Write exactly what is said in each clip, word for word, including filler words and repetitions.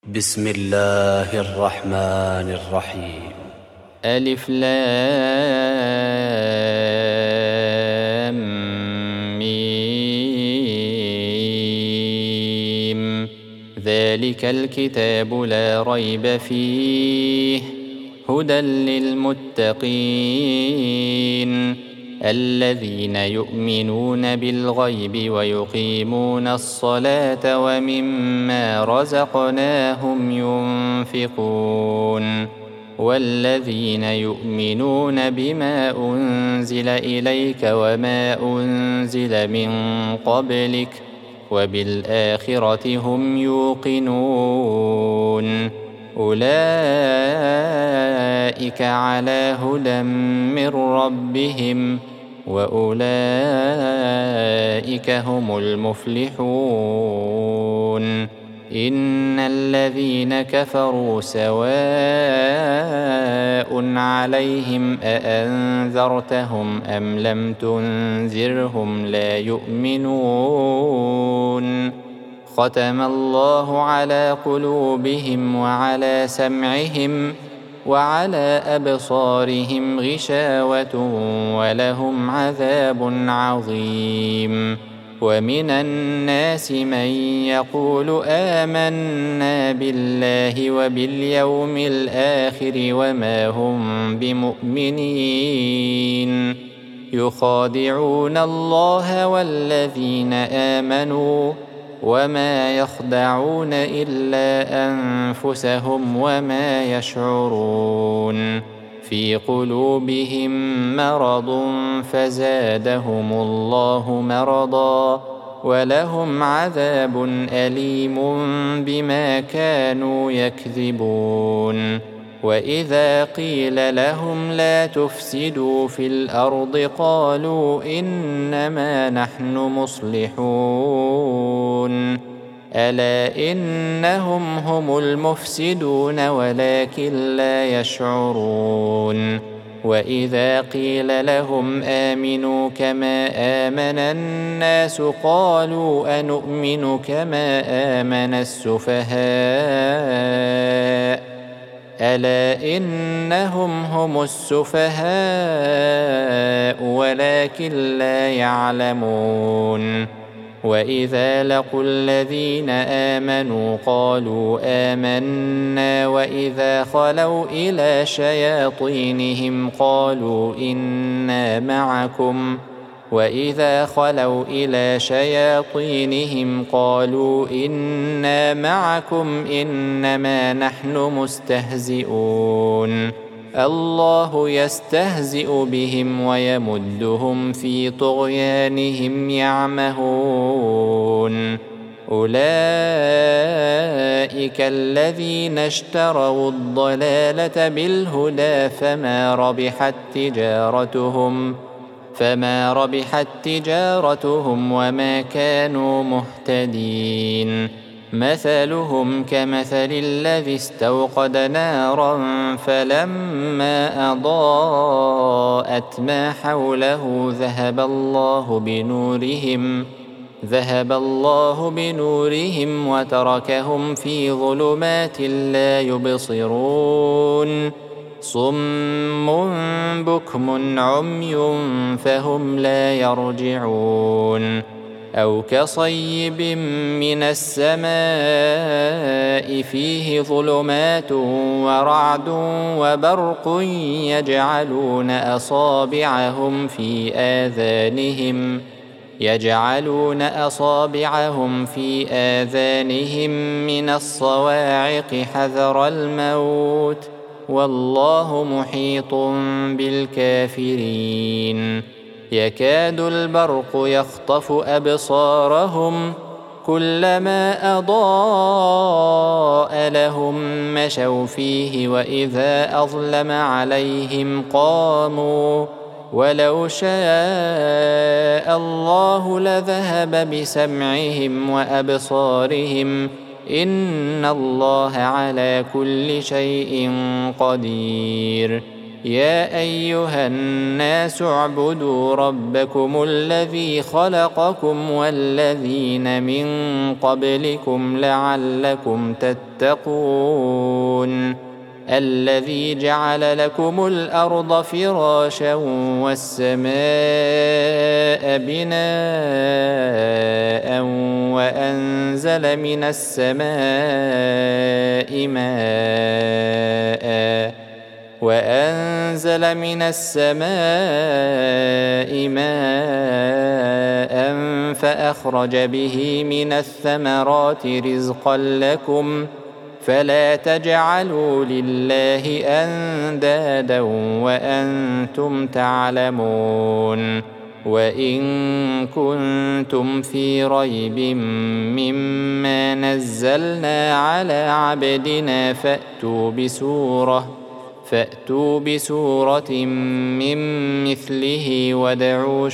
بسم الله الرحمن الرحيم. ألف لام ميم. ذلك الكتاب لا ريب فيه هدى للمتقين الذين يؤمنون بالغيب ويقيمون الصلاة ومما رزقناهم ينفقون والذين يؤمنون بما أنزل إليك وما أنزل من قبلك وبالآخرة هم يوقنون أولئك على هدى من ربهم وأولئك هم المفلحون. إن الذين كفروا سواء عليهم أأنذرتهم أم لم تنذرهم لا يؤمنون. ختم الله على قلوبهم وعلى سمعهم وعلى أبصارهم غشاوة ولهم عذاب عظيم. ومن الناس من يقول آمنا بالله وباليوم الآخر وما هم بمؤمنين يخادعون الله والذين آمنوا وما يخدعون إلا أنفسهم وما يشعرون. في قلوبهم مرض فزادهم الله مرضا ولهم عذاب أليم بما كانوا يكذبون. وإذا قيل لهم لا تفسدوا في الأرض قالوا إنما نحن مصلحون ألا إنهم هم المفسدون ولكن لا يشعرون. وإذا قيل لهم آمنوا كما آمن الناس قالوا أنؤمن كما آمن السفهاء ألا إنهم هم السفهاء ولكن لا يعلمون. وإذا لقوا الذين آمنوا قالوا آمنا وإذا خلوا إلى شياطينهم قالوا إنا معكم وإذا خلوا إلى شياطينهم قالوا إنا معكم إنما نحن مستهزئون. الله يستهزئ بهم ويمدهم في طغيانهم يعمهون. أولئك الذين اشتروا الضلالة بالهدى فما ربحت تجارتهم فما ربحت تجارتهم وما كانوا مهتدين. مثلهم كمثل الذي استوقد نارا فلما أضاءت ما حوله ذهب الله بنورهم ذهب الله بنورهم وتركهم في ظلمات لا يبصرون. صم بكم عمي فهم لا يرجعون. أو كصيب من السماء فيه ظلمات ورعد وبرق يجعلون أصابعهم في آذانهم يجعلون أصابعهم في آذانهم من الصواعق حذر الموت والله محيط بالكافرين. يكاد البرق يخطف أبصارهم كلما أضاء لهم مشوا فيه وإذا أظلم عليهم قاموا ولو شاء الله لذهب بسمعهم وأبصارهم إن الله على كل شيء قدير. يا أيها الناس اعبدوا ربكم الذي خلقكم والذين من قبلكم لعلكم تتقون الذي جعل لكم الأرض فراشا والسماء بناء وأنزل من السماء ماء وأنزل من السماء ماء فأخرج به من الثمرات رزقا لكم فلا تجعلوا لله أندادا وأنتم تعلمون وإن كنتم في ريب مما نزلنا على عبدنا فأتوا بسورة فأتوا بسورة من مثله وادعوا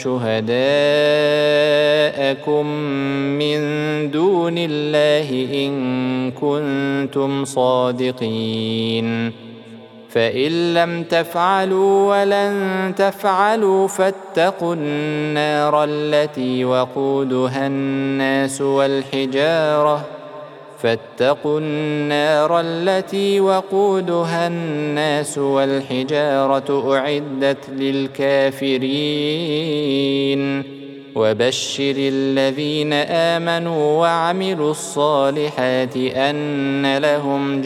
شهداءكم من دون الله إن كنتم صادقين فإن لم تفعلوا ولن تفعلوا فاتقوا النار التي وقودها الناس والحجارة فاتقوا النار التي وقودها الناس والحجارة أعدت للكافرين وبشر الذين آمنوا وعملوا الصالحات أن لهم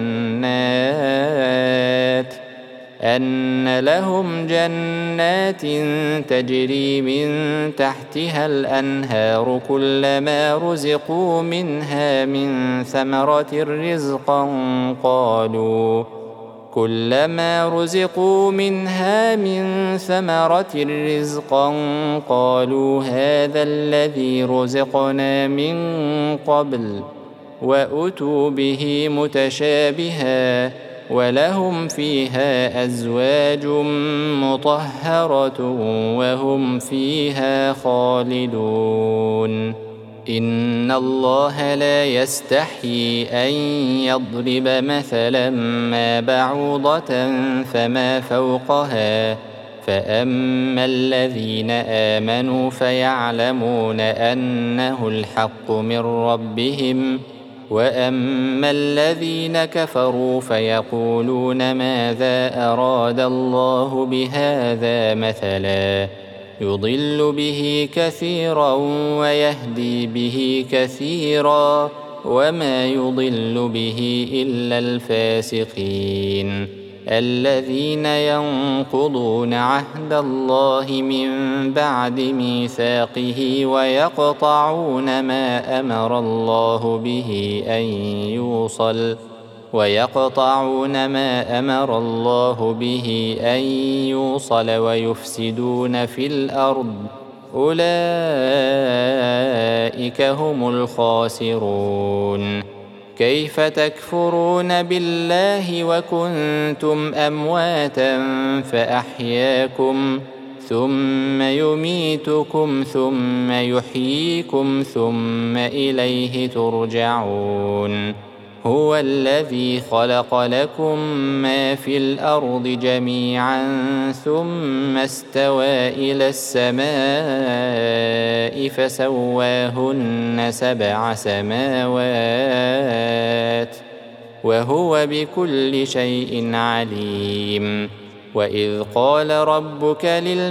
جنات أن لهم جنات تجري من تحتها الأنهار كلما رزقوا منها من ثمرة رزقا قالوا كلما رزقوا منها من ثمرة رزقا قالوا هذا الذي رزقنا من قبل وأتوا به متشابها ولهم فيها أزواج مطهرة وهم فيها خالدون إن الله لا يستحيي أن يضرب مثلا ما بعوضة فما فوقها فأما الذين آمنوا فيعلمون أنه الحق من ربهم وأما الذين كفروا فيقولون ماذا أراد الله بهذا مثلا يضل به كثيرا ويهدي به كثيرا وما يضل به إلا الفاسقين الذين ينقضون عهد الله من بعد ميثاقه ويقطعون ما أمر الله به أن يوصل ويقطعون ما أمر الله به أن يوصل ويفسدون في الأرض أولئك هم الخاسرون كيف تكفرون بالله وكنتم أمواتا فأحياكم ثم يميتكم ثم يحييكم ثم إليه ترجعون هو الذي خلق لكم ما في الأرض جميعا ثم استوى إلى السماء فسواهن سبع سماوات وهو بكل شيء عليم وإذ قال ربك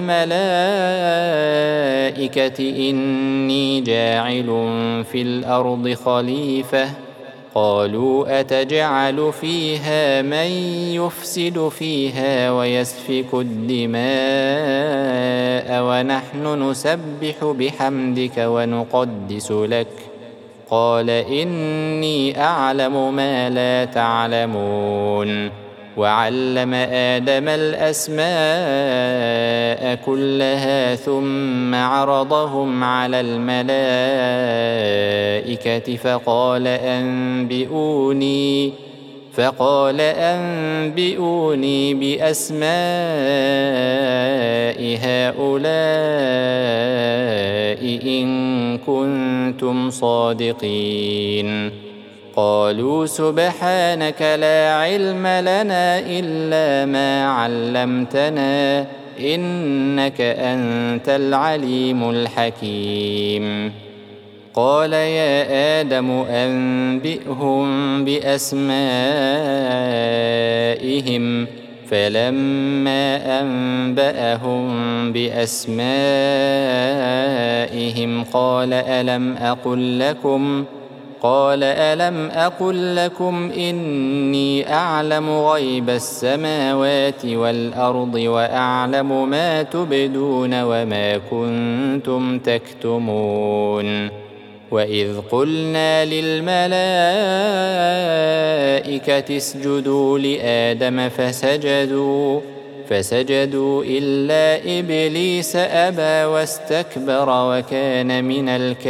للملائكة إني جاعل في الأرض خليفة قالوا أتجعل فيها من يفسد فيها ويسفك الدماء ونحن نسبح بحمدك ونقدس لك قال إني أعلم ما لا تعلمون وعلم آدم الأسماء كلها ثم عرضهم على الملائكة فقال أنبئوني فقال أنبئوني بأسماء هؤلاء إن كنتم صادقين قالوا سبحانك لا علم لنا إلا ما علمتنا إنك أنت العليم الحكيم. قال يا آدم أنبئهم بأسمائهم فلما أنبأهم بأسمائهم قال ألم أقل لكم قال ألم أقل لكم إني أعلم غيب السماوات والأرض وأعلم ما تبدون وما كنتم تكتمون. وإذ قلنا للملائكة اسجدوا لآدم فسجدوا فسجدوا إلا إبليس أبى واستكبر وكان من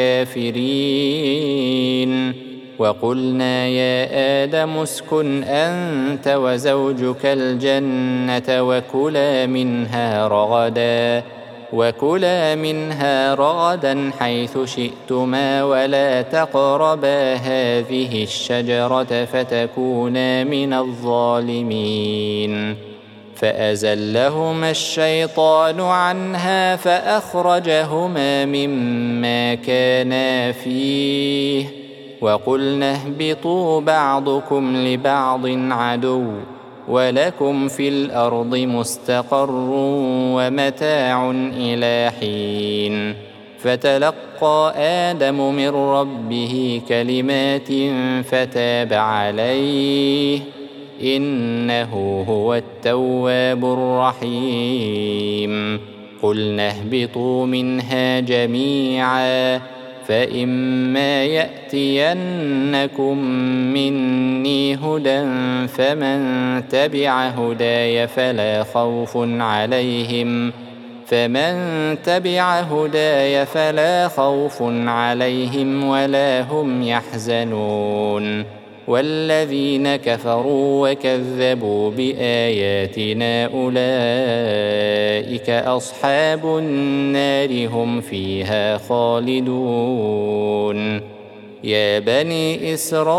الكافرين. وقلنا يا آدم اسكن أنت وزوجك الجنة وكلا منها رغدا وكلا منها رغدا حيث شئتما ولا تقربا هذه الشجرة فتكونا من الظالمين. فأزلهما الشيطان عنها فأخرجهما مما كانا فيه وقلنا اهبطوا بعضكم لبعض عدو ولكم في الأرض مستقر ومتاع إلى حين. فتلقى آدم من ربه كلمات فتاب عليه إنه هو التواب الرحيم. قلنا اهبطوا منها جميعا فإما يأتينكم مني هدى فمن تبع هداي فلا خوف عليهم فمن تبع هداي فلا خوف عليهم ولا هم يحزنون. والذين كفروا وكذبوا بآياتنا أولئك أصحاب النار هم فيها خالدون. يا بني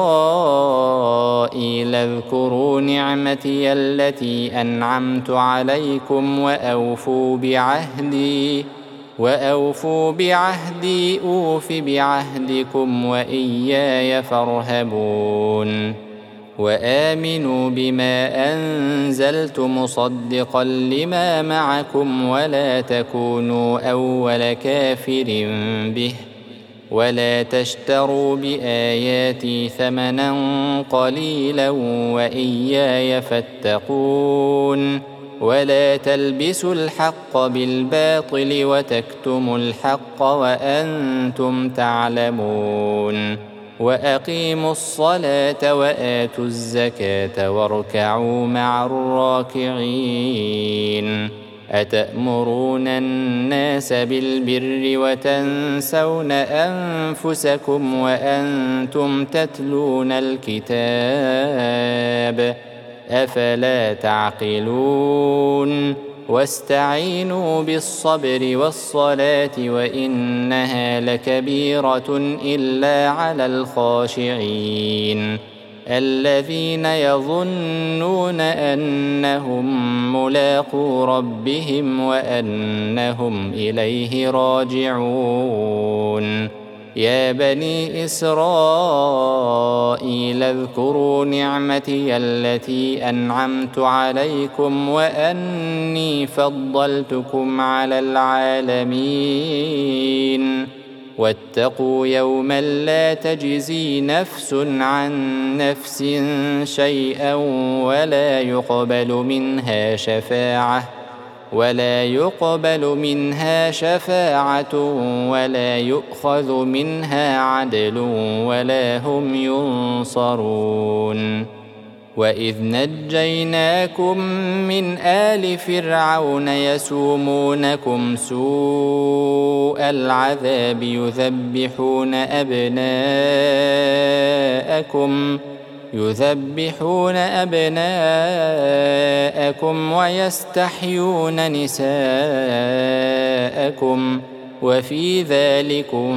إسرائيل اذكروا نعمتي التي أنعمت عليكم وأوفوا بعهدي وأوفوا بعهدي أوف بعهدكم وإياي فارهبون. وآمنوا بما أنزلت مصدقا لما معكم ولا تكونوا أول كافر به ولا تشتروا بآياتي ثمنا قليلا وإياي فاتقون. ولا تلبسوا الحق بالباطل وتكتموا الحق وأنتم تعلمون. وأقيموا الصلاة وآتوا الزكاة واركعوا مع الراكعين. أتأمرون الناس بالبر وتنسون أنفسكم وأنتم تتلون الكتاب أفلا تعقلون. واستعينوا بالصبر والصلاة وإنها لكبيرة إلا على الخاشعين الذين يظنون أنهم ملاقو ربهم وأنهم إليه راجعون. يا بني إسرائيل اذكروا نعمتي التي أنعمت عليكم وأني فضلتكم على العالمين. واتقوا يوما لا تجزي نفس عن نفس شيئا ولا يقبل منها شفاعة ولا يقبل منها شفاعة ولا يؤخذ منها عدل ولا هم ينصرون. وإذ نجيناكم من آل فرعون يسومونكم سوء العذاب يذبحون أبناءكم يذبحون أبناءكم ويستحيون نساءكم وفي ذلكم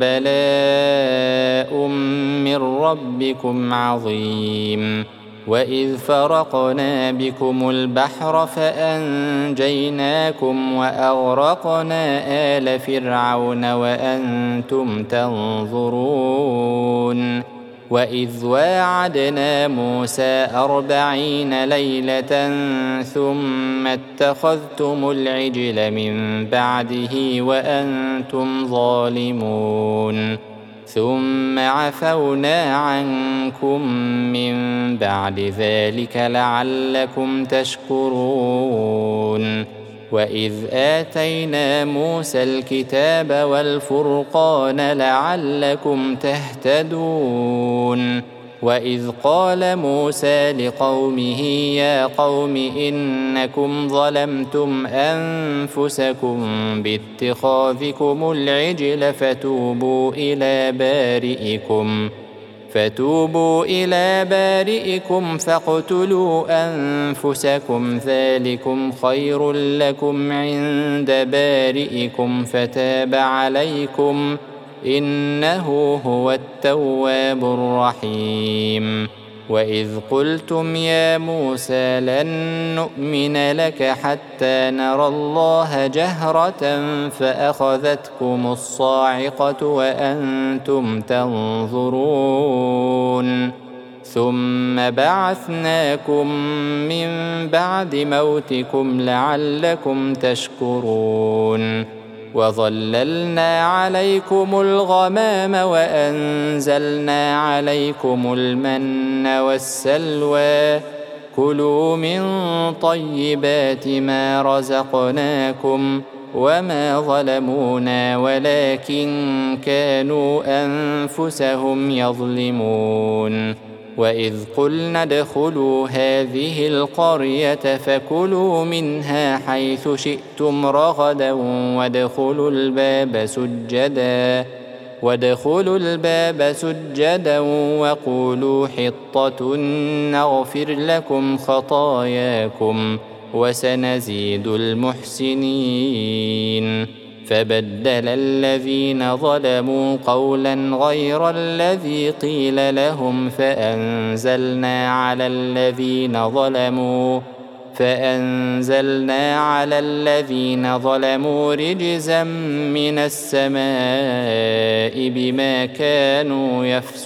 بلاء من ربكم عظيم. وإذ فرقنا بكم البحر فأنجيناكم وأغرقنا آل فرعون وأنتم تنظرون. وإذ واعدنا موسى أربعين ليلة ثم اتخذتم العجل من بعده وأنتم ظالمون، ثم عفونا عنكم من بعد ذلك لعلكم تشكرون. وإذ آتينا موسى الكتاب والفرقان لعلكم تهتدون. وإذ قال موسى لقومه يا قوم إنكم ظلمتم أنفسكم باتخاذكم العجل فتوبوا إلى بارئكم فتوبوا إلى بارئكم فاقتلوا أنفسكم ذلكم خير لكم عند بارئكم فتاب عليكم إنه هو التواب الرحيم. وإذ قلتم يا موسى لن نؤمن لك حتى نرى الله جهرة فأخذتكم الصاعقة وأنتم تنظرون، ثم بعثناكم من بعد موتكم لعلكم تشكرون. وظللنا عليكم الغمام وأنزلنا عليكم المن والسلوى كلوا من طيبات ما رزقناكم وما ظلمونا ولكن كانوا أنفسهم يظلمون. وإذ قلنا ادخلوا هذه القرية فكلوا منها حيث شئتم رغدا وادخلوا الباب سجدا وادخلوا الباب سجدا وقولوا حطة نغفر لكم خطاياكم وسنزيد المحسنين. فبدل الذين ظلموا قولا غير الذي قيل لهم فأنزلنا على الذين ظلموا فأنزلنا على الذين ظلموا رجزا من السماء بما كانوا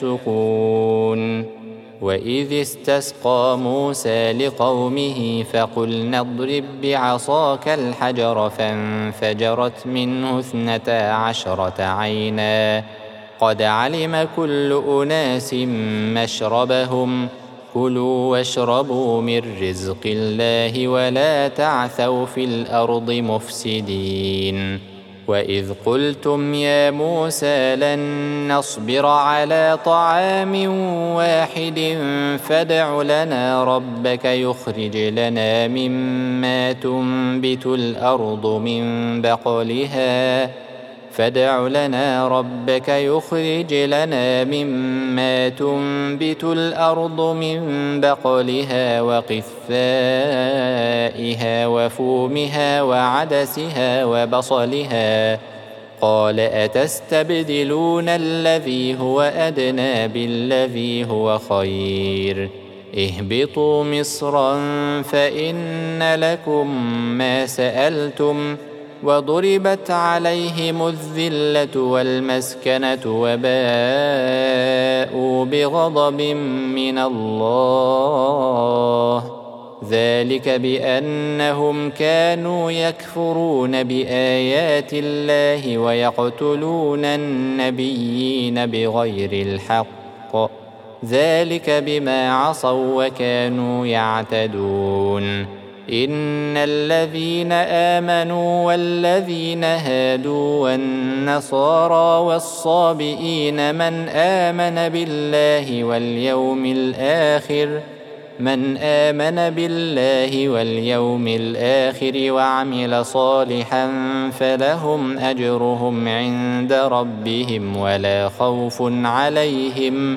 يفسقون. وإذ استسقى موسى لقومه فقلنا اضرب بعصاك الحجر فانفجرت منه اثنتا عشرة عينا قد علم كل أناس مشربهم كلوا واشربوا من رزق الله ولا تعثوا في الأرض مفسدين. وإذ قلتم يا موسى لن نصبر على طعام واحد فادع لنا ربك يخرج لنا مما تنبت الأرض من بقلها فادع لنا ربك يخرج لنا مما تنبت الأرض من بقلها وقثائها وفومها وعدسها وبصلها قال أتستبدلون الذي هو أدنى بالذي هو خير اهبطوا مصرا فإن لكم ما سألتم وضربت عليهم الذلة والمسكنة وباءوا بغضب من الله ذلك بأنهم كانوا يكفرون بآيات الله ويقتلون النبيين بغير الحق ذلك بما عصوا وكانوا يعتدون. إن الذين آمنوا والذين هادوا والنصارى والصابئين من آمن بالله واليوم الآخر من آمن بالله واليوم الآخر وعمل صالحا فلهم أجرهم عند ربهم ولا خوف عليهم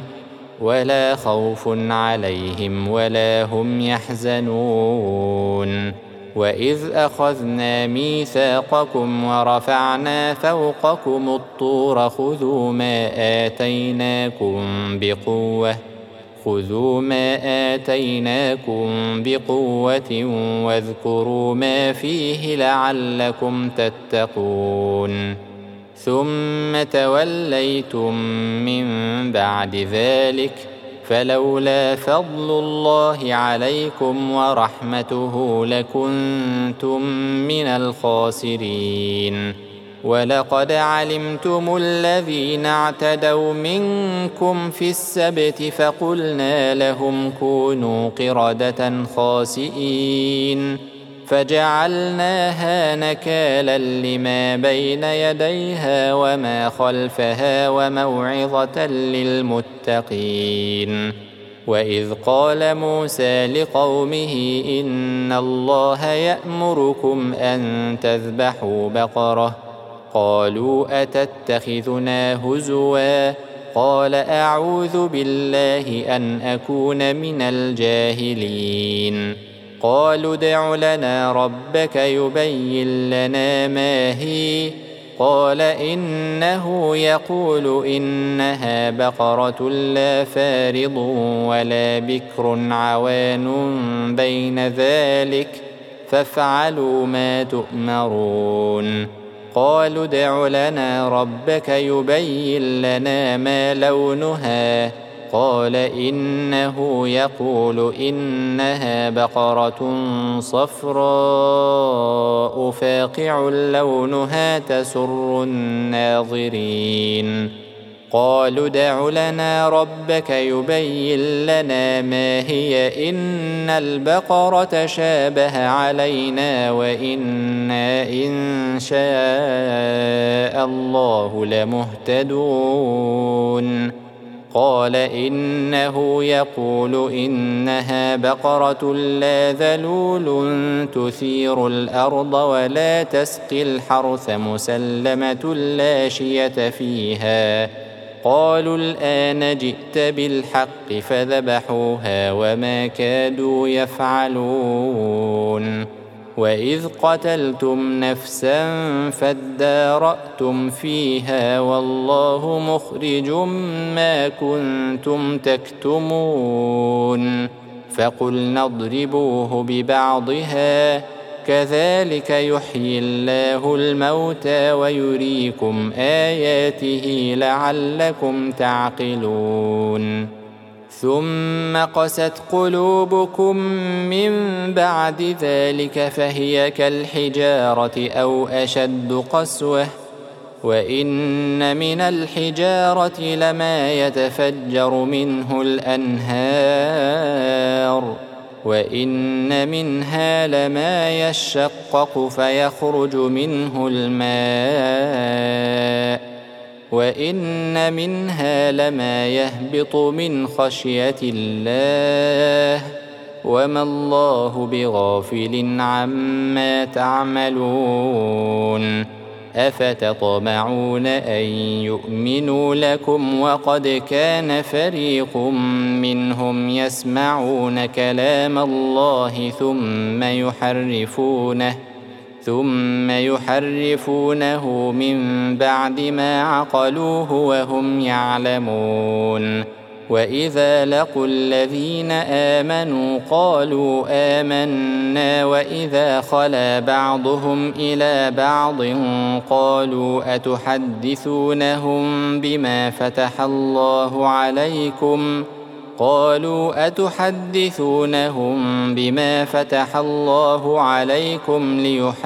ولا خوف عليهم ولا هم يحزنون. وإذ أخذنا ميثاقكم ورفعنا فوقكم الطور خذوا ما آتيناكم بقوة خذوا ما آتيناكم بقوة واذكروا ما فيه لعلكم تتقون ثم توليتم من بعد ذلك فلولا فضل الله عليكم ورحمته لكنتم من الخاسرين ولقد علمتم الذين اعتدوا منكم في السبت فقلنا لهم كونوا قردة خاسئين فجعلناها نكالا لما بين يديها وما خلفها وموعظة للمتقين وإذ قال موسى لقومه إن الله يأمركم أن تذبحوا بقرة قالوا أتتخذنا هزوا قال أعوذ بالله أن أكون من الجاهلين قالوا ادع لنا ربك يبين لنا ما هي قال إنه يقول إنها بقرة لا فارض ولا بكر عوان بين ذلك فافعلوا ما تؤمرون قالوا ادع لنا ربك يبين لنا ما لونها قال إنه يقول إنها بقرة صفراء فاقع لونها تسر الناظرين قالوا ادع لنا ربك يبين لنا ما هي إن البقرة شابه علينا وإنا إن شاء الله لمهتدون قال إنه يقول إنها بقرة لا ذلول تثير الأرض ولا تسقي الحرث مسلمة لا شية فيها قالوا الآن جئت بالحق فذبحوها وما كادوا يفعلون وإذ قتلتم نفسا فادارأتم فيها والله مخرج ما كنتم تكتمون فقلنا اضربوه ببعضها كذلك يحيي الله الموتى ويريكم آياته لعلكم تعقلون ثم قست قلوبكم من بعد ذلك فهي كالحجارة أو أشد قسوة وإن من الحجارة لما يتفجر منه الأنهار وإن منها لما يشقق فيخرج منه الماء وإن منها لما يهبط من خشية الله وما الله بغافل عما تعملون أفتطمعون أن يؤمنوا لكم وقد كان فريق منهم يسمعون كلام الله ثم يحرفونه ثم يحرفونه من بعد ما عقلوه وهم يعلمون وإذا لقوا الذين آمنوا قالوا آمنا وإذا خلا بعضهم إلى بعض قالوا أتحدثونهم بما فتح الله عليكم قالوا أتحدثونهم بما فتح الله عليكم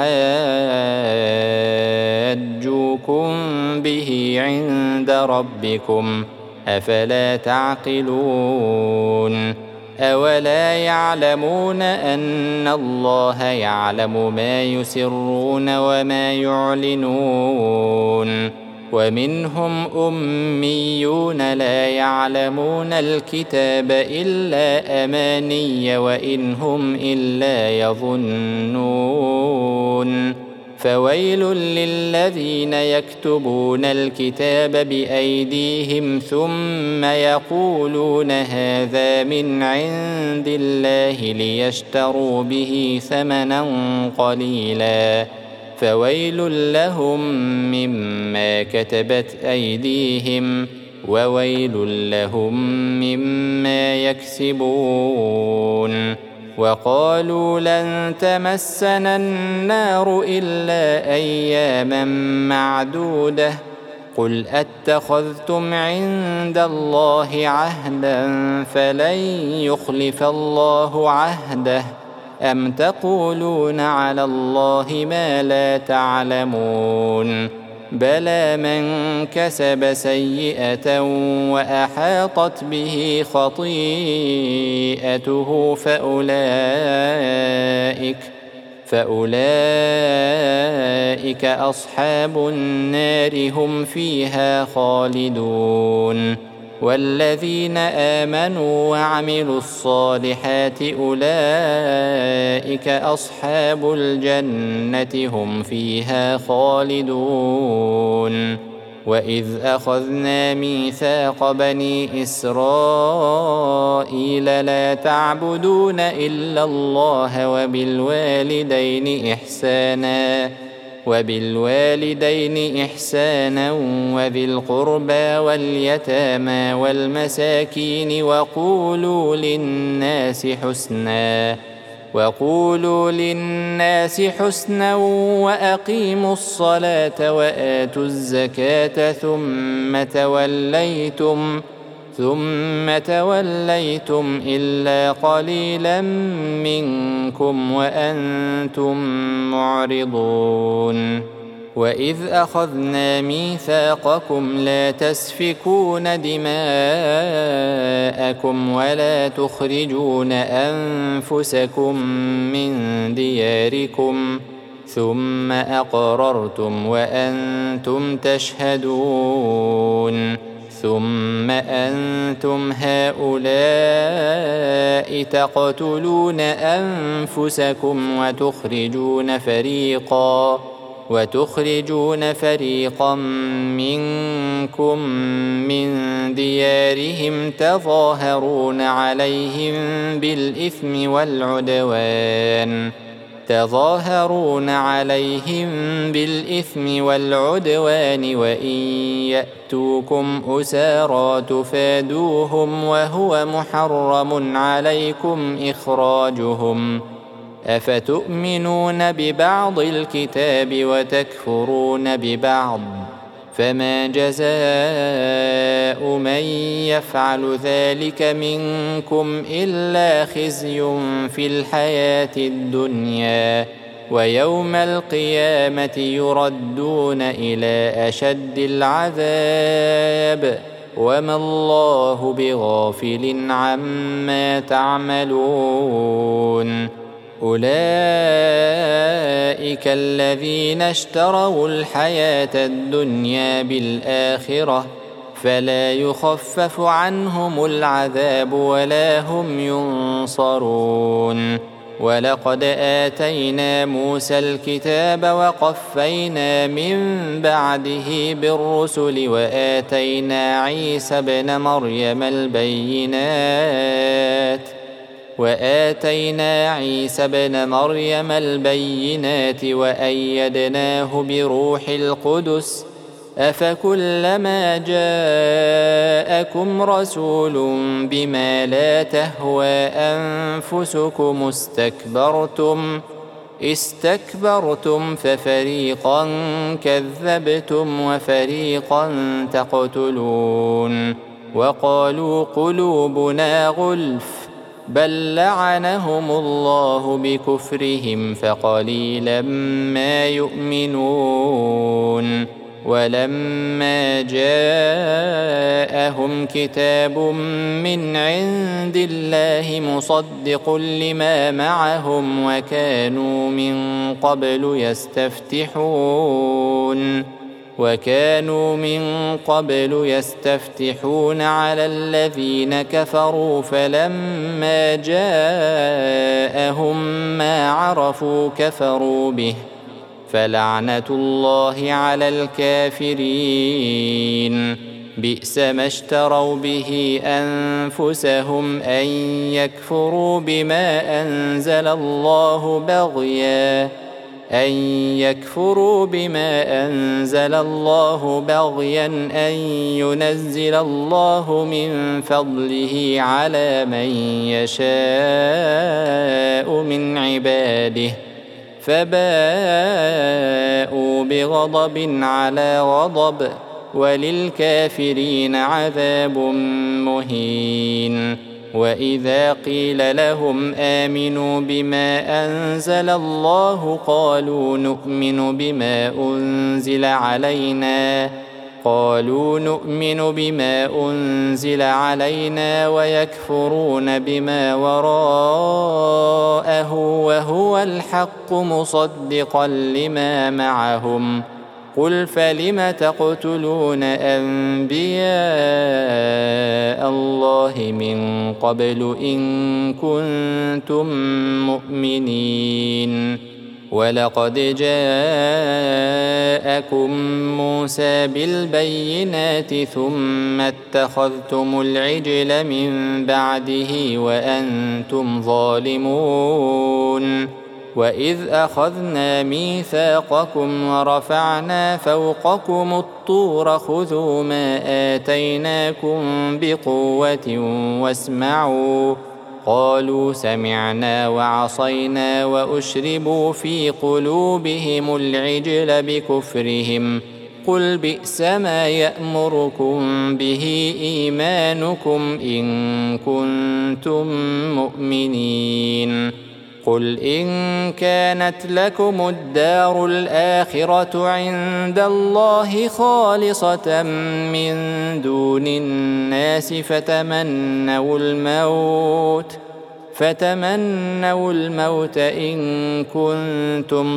ليحاجوكم به عند ربكم أفلا تعقلون أولا يعلمون أن الله يعلم ما يسرون وما يعلنون ومنهم أميون لا يعلمون الكتاب إلا أماني وإن هم إلا يظنون فويل للذين يكتبون الكتاب بأيديهم ثم يقولون هذا من عند الله ليشتروا به ثمنا قليلا فويل لهم مما كتبت أيديهم وويل لهم مما يكسبون. وقالوا لن تمسنا النار إلا أياما معدودة قل أتخذتم عند الله عهدا فلن يخلف الله عهده أم تقولون على الله ما لا تعلمون بلى من كسب سيئة وأحاطت به خطيئته فأولئك فأولئك أصحاب النار هم فيها خالدون. والذين آمنوا وعملوا الصالحات أولئك أصحاب الجنة هم فيها خالدون. وإذ أخذنا ميثاق بني إسرائيل لا تعبدون إلا الله وبالوالدين إحسانا وبالوالدين إحسانا وذي القربى واليتامى والمساكين وقولوا للناس حسنا وقولوا للناس حسنا وأقيموا الصلاة وآتوا الزكاة ثم توليتم ثم توليتم إلا قليلا منكم وأنتم معرضون. وإذ أخذنا ميثاقكم لا تسفكون دماءكم ولا تخرجون أنفسكم من دياركم ثم أقررتم وأنتم تشهدون ثم أنتم هؤلاء تقتلون أنفسكم وتخرجون فريقا وتخرجون فريقا منكم من ديارهم تظاهرون عليهم بالإثم والعدوان تظاهرون عليهم بالإثم والعدوان وإن يأتوكم أسارى تفادوهم وهو محرم عليكم إخراجهم أفتؤمنون ببعض الكتاب وتكفرون ببعض فما جزاء من يفعل ذلك منكم إلا خزي في الحياة الدنيا ويوم القيامة يردون إلى أشد العذاب وما الله بغافل عما تعملون. أولئك الذين اشتروا الحياة الدنيا بالآخرة فلا يخفف عنهم العذاب ولا هم ينصرون. ولقد آتينا موسى الكتاب وقفينا من بعده بالرسل وآتينا عيسى ابن مريم البينات وآتينا عيسى ابن مريم البينات وأيدناه بروح القدس أفكلما جاءكم رسول بما لا تهوى أنفسكم استكبرتم استكبرتم ففريقا كذبتم وفريقا تقتلون. وقالوا قلوبنا غلف بل لعنهم الله بكفرهم فقليلا ما يؤمنون. ولما جاءهم كتاب من عند الله مصدق لما معهم وكانوا من قبل يستفتحون وكانوا من قبل يستفتحون على الذين كفروا فلما جاءهم ما عرفوا كفروا به فلعنة الله على الكافرين. بئس ما اشتروا به أنفسهم أن يكفروا بما أنزل الله بغيا أن يكفروا بما أنزل الله بغيا أن ينزل الله من فضله على من يشاء من عباده، فباءوا بغضب على غضب، وللكافرين عذاب مهين. وإذا قيل لهم آمنوا بما أنزل الله قالوا نؤمن بما أنزل علينا قالوا نؤمن بما أنزل علينا ويكفرون بما وراءه وهو الحق مصدقا لما معهم. قل فلم تقتلون أنبياء الله من قبل إن كنتم مؤمنين؟ ولقد جاءكم موسى بالبينات ثم اتخذتم العجل من بعده وأنتم ظالمون. وإذ أخذنا ميثاقكم ورفعنا فوقكم الطور خذوا ما آتيناكم بقوة واسمعوا. قالوا سمعنا وعصينا وأشربوا في قلوبهم العجل بكفرهم. قل بئس ما يأمركم به إيمانكم إن كنتم مؤمنين. قل إن كانت لكم الدار الآخرة عند الله خالصة من دون الناس فتمنوا الموت فتمنوا الموت إن كنتم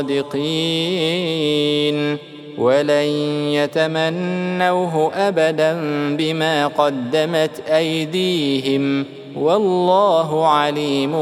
صادقين، ولن يتمنوه أبدا بما قدمت أيديهم، والله عليم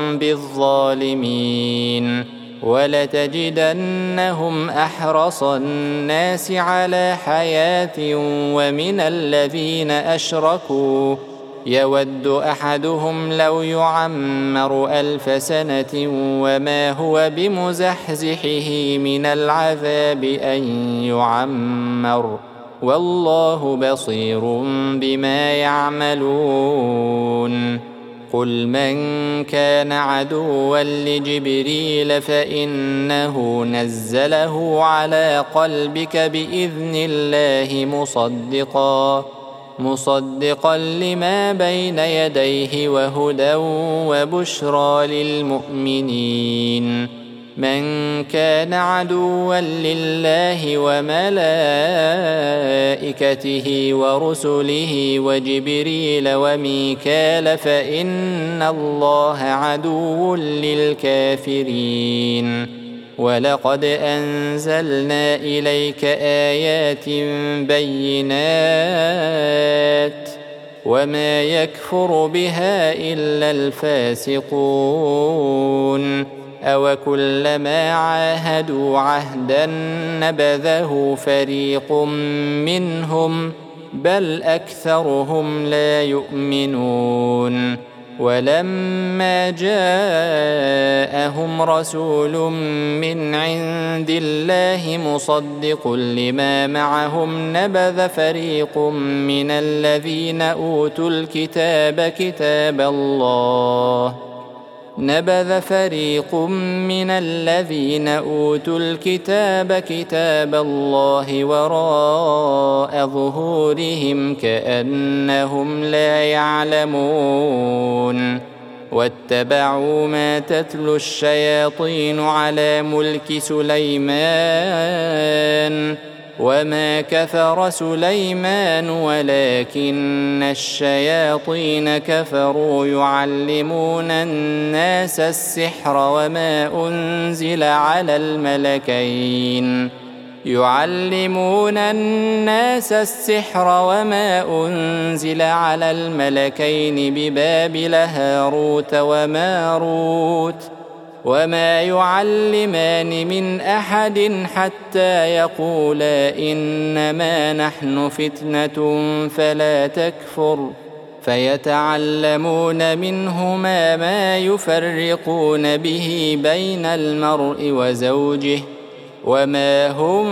بالظالمين. ولتجدنهم أحرص الناس على حياة ومن الذين أشركوا يود أحدهم لو يعمر ألف سنة وما هو بمزحزحه من العذاب أن يعمر، والله بصير بما يعملون. قل من كان عدوا لجبريل فإنه نزله على قلبك بإذن الله مصدقا مصدقا لما بين يديه وهدى وبشرى للمؤمنين. من كان عدوا لله وملائكته ورسله وجبريل وميكال فإن الله عدو للكافرين. ولقد أنزلنا إليك آيات بينات وما يكفر بها إلا الفاسقون. أوكلما عاهدوا عهدا نبذه فريق منهم بل أكثرهم لا يؤمنون. ولما جاءهم رسول من عند الله مصدق لما معهم نبذ فريق من الذين أوتوا الكتاب كتاب الله نبذ فريق من الذين أوتوا الكتاب كتاب الله وراء ظهورهم كأنهم لا يعلمون. واتبعوا ما تتلو الشياطين على ملك سليمان وما كفر سليمان ولكن الشياطين كفروا يعلمون الناس السحر وما أنزل على الملكين يعلمون الناس السحر وما أنزل على الملكين ببابل هاروت وماروت وما يعلمان من أحد حتى يقولا إنما نحن فتنة فلا تكفر فيتعلمون منهما ما يفرقون به بين المرء وزوجه وما هم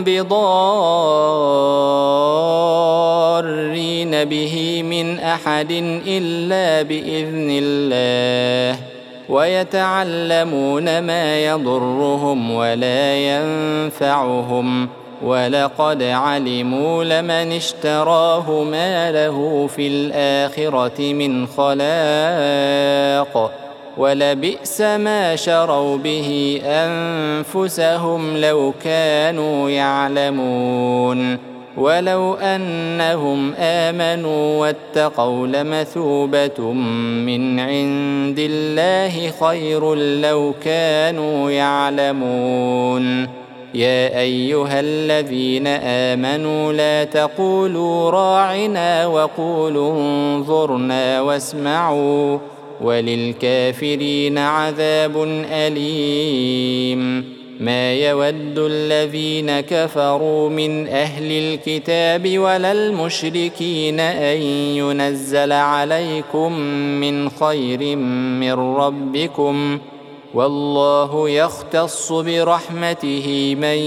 بضارين به من أحد إلا بإذن الله ويتعلمون ما يضرهم ولا ينفعهم ولقد علموا لمن اشتراه ما له في الآخرة من خلاق ولبئس ما شروا به أنفسهم لو كانوا يعلمون ولو أنهم آمنوا واتقوا لمثوبة من عند الله خير لو كانوا يعلمون يا أيها الذين آمنوا لا تقولوا راعنا وقولوا انظرنا واسمعوا وللكافرين عذاب أليم ما يود الذين كفروا من أهل الكتاب ولا المشركين أن ينزل عليكم من خير من ربكم والله يختص برحمته من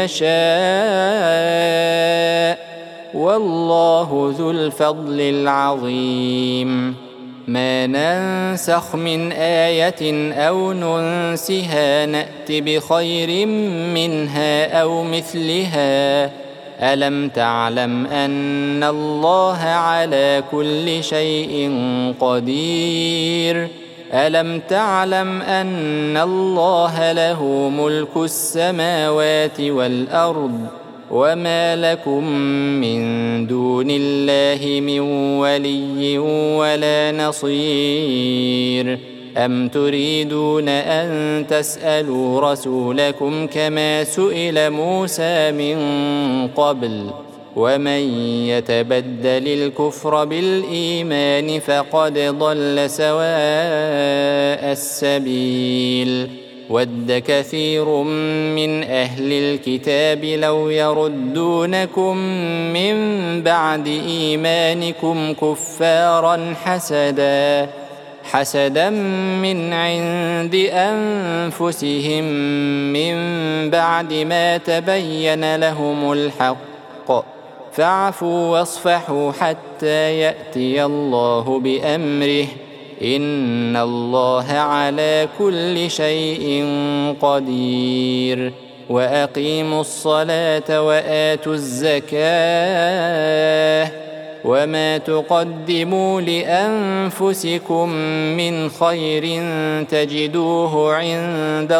يشاء والله ذو الفضل العظيم ما ننسخ من آية أو ننسها نأت بخير منها أو مثلها ألم تعلم أن الله على كل شيء قدير ألم تعلم أن الله له ملك السماوات والأرض وما لكم من دون الله من ولي ولا نصير أم تريدون أن تسألوا رسولكم كما سئل موسى من قبل ومن يتبدل الكفر بالإيمان فقد ضل سواء السبيل ود كثير من أهل الكتاب لو يردونكم من بعد إيمانكم كفارا حسدا حسدا من عند أنفسهم من بعد ما تبين لهم الحق فاعفوا واصفحوا حتى يأتي الله بأمره إن الله على كل شيء قدير وأقيموا الصلاة وآتوا الزكاة وما تقدموا لأنفسكم من خير تجدوه عند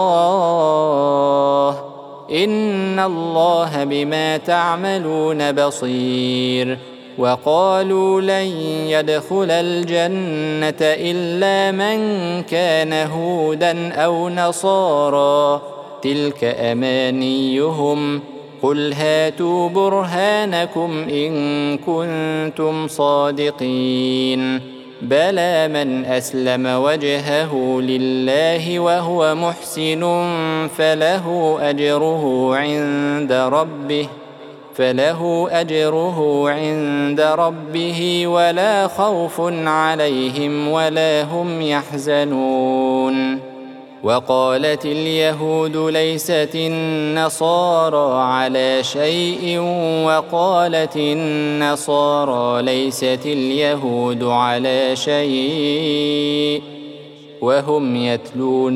الله إن الله بما تعملون بصير وقالوا لن يدخل الجنة إلا من كان هودا أو نصارى تلك أمانيهم قل هاتوا برهانكم إن كنتم صادقين بلى من أسلم وجهه لله وهو محسن فله أجره عند ربه فله أجره عند ربه ولا خوف عليهم ولا هم يحزنون وقالت اليهود ليست النصارى على شيء وقالت النصارى ليست اليهود على شيء وهم يتلون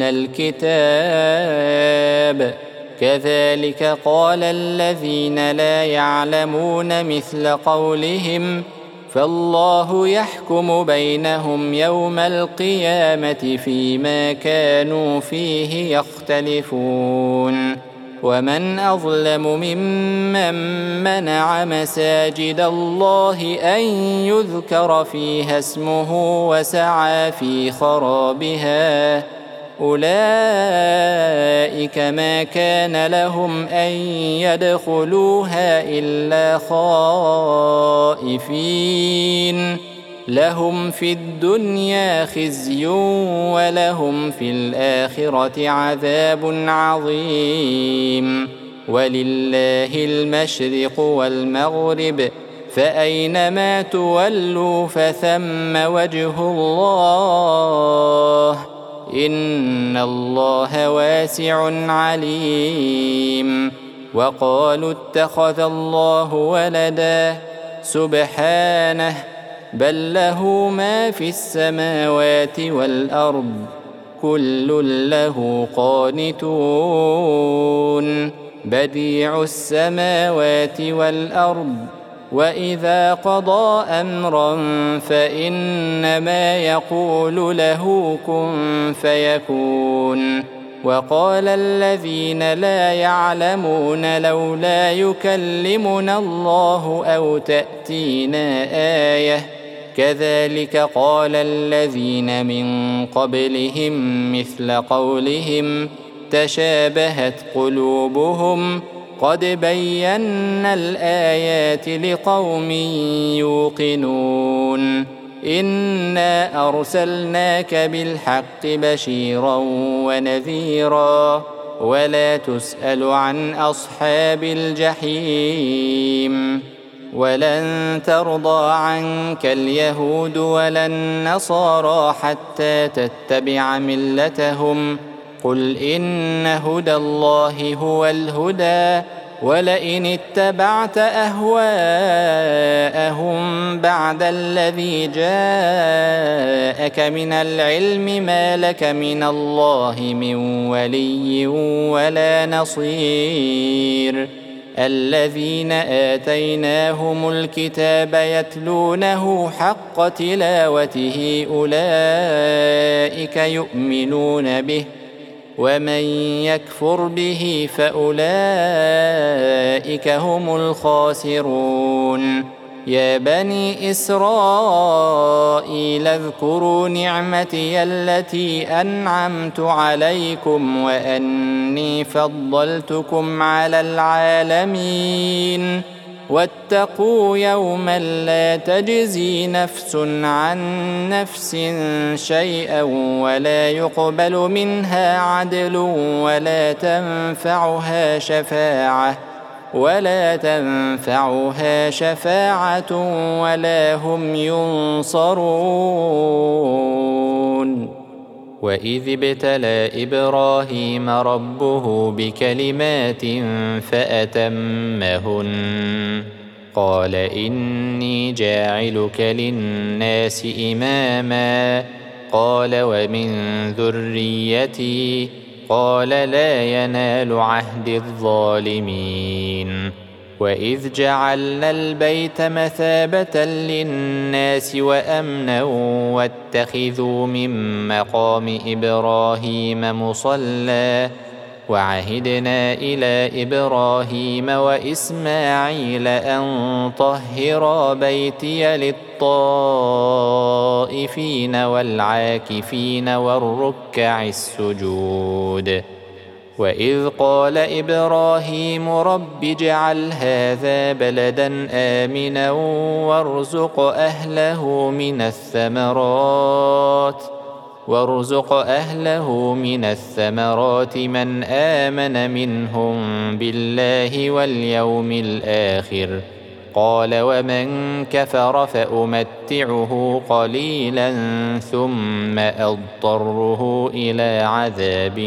الكتاب كذلك قال الذين لا يعلمون مثل قولهم فالله يحكم بينهم يوم القيامة فيما كانوا فيه يختلفون ومن أظلم ممن منع مساجد الله أن يذكر فيها اسمه وسعى في خرابها أولئك ما كان لهم أن يدخلوها إلا خائفين لهم في الدنيا خزي ولهم في الآخرة عذاب عظيم. ولله المشرق والمغرب فأينما تولوا فثم وجه الله إن الله واسع عليم. وقالوا اتخذ الله ولدا سبحانه بل له ما في السماوات والأرض كل له قانتون بديع السماوات والأرض وإذا قضى أمرا فإنما يقول له كن فيكون. وقال الذين لا يعلمون لولا يكلمنا الله أو تأتينا آية كذلك قال الذين من قبلهم مثل قولهم تشابهت قلوبهم قد بينا الآيات لقوم يوقنون. إنا أرسلناك بالحق بشيرا ونذيرا ولا تسأل عن أصحاب الجحيم. ولن ترضى عنك اليهود ولا النصارى حتى تتبع ملتهم قل إن هدى الله هو الهدى ولئن اتبعت أهواءهم بعد الذي جاءك من العلم ما لك من الله من ولي ولا نصير. الذين آتيناهم الكتاب يتلونه حق تلاوته أولئك يؤمنون به ومن يكفر به فأولئك هم الخاسرون. يا بني إسرائيل اذكروا نعمتي التي أنعمت عليكم وأني فضلتكم على العالمين واتقوا يوما لا تجزي نفس عن نفس شيئا ولا يقبل منها عدل ولا تنفعها شفاعة ولا تنفعها شفاعة ولا هم ينصرون. وإذ ابتلى إبراهيم ربه بكلمات فأتمهن قال إني جاعلك للناس إماما قال ومن ذريتي قال لا ينال عهد الظالمين. وإذ جعلنا البيت مثابة للناس وأمنا واتخذوا من مقام إبراهيم مصلى وعهدنا إلى إبراهيم وإسماعيل أن طهرا بيتي للطائفين والعاكفين والركع السجود. وإذ قال إبراهيم رب اجعل هذا بلدا آمنا وارزق أهله من الثمرات وارزق أهله من الثمرات من آمن منهم بالله واليوم الآخر قال ومن كفر فأمتعه قليلا ثم أضطره إلى عذاب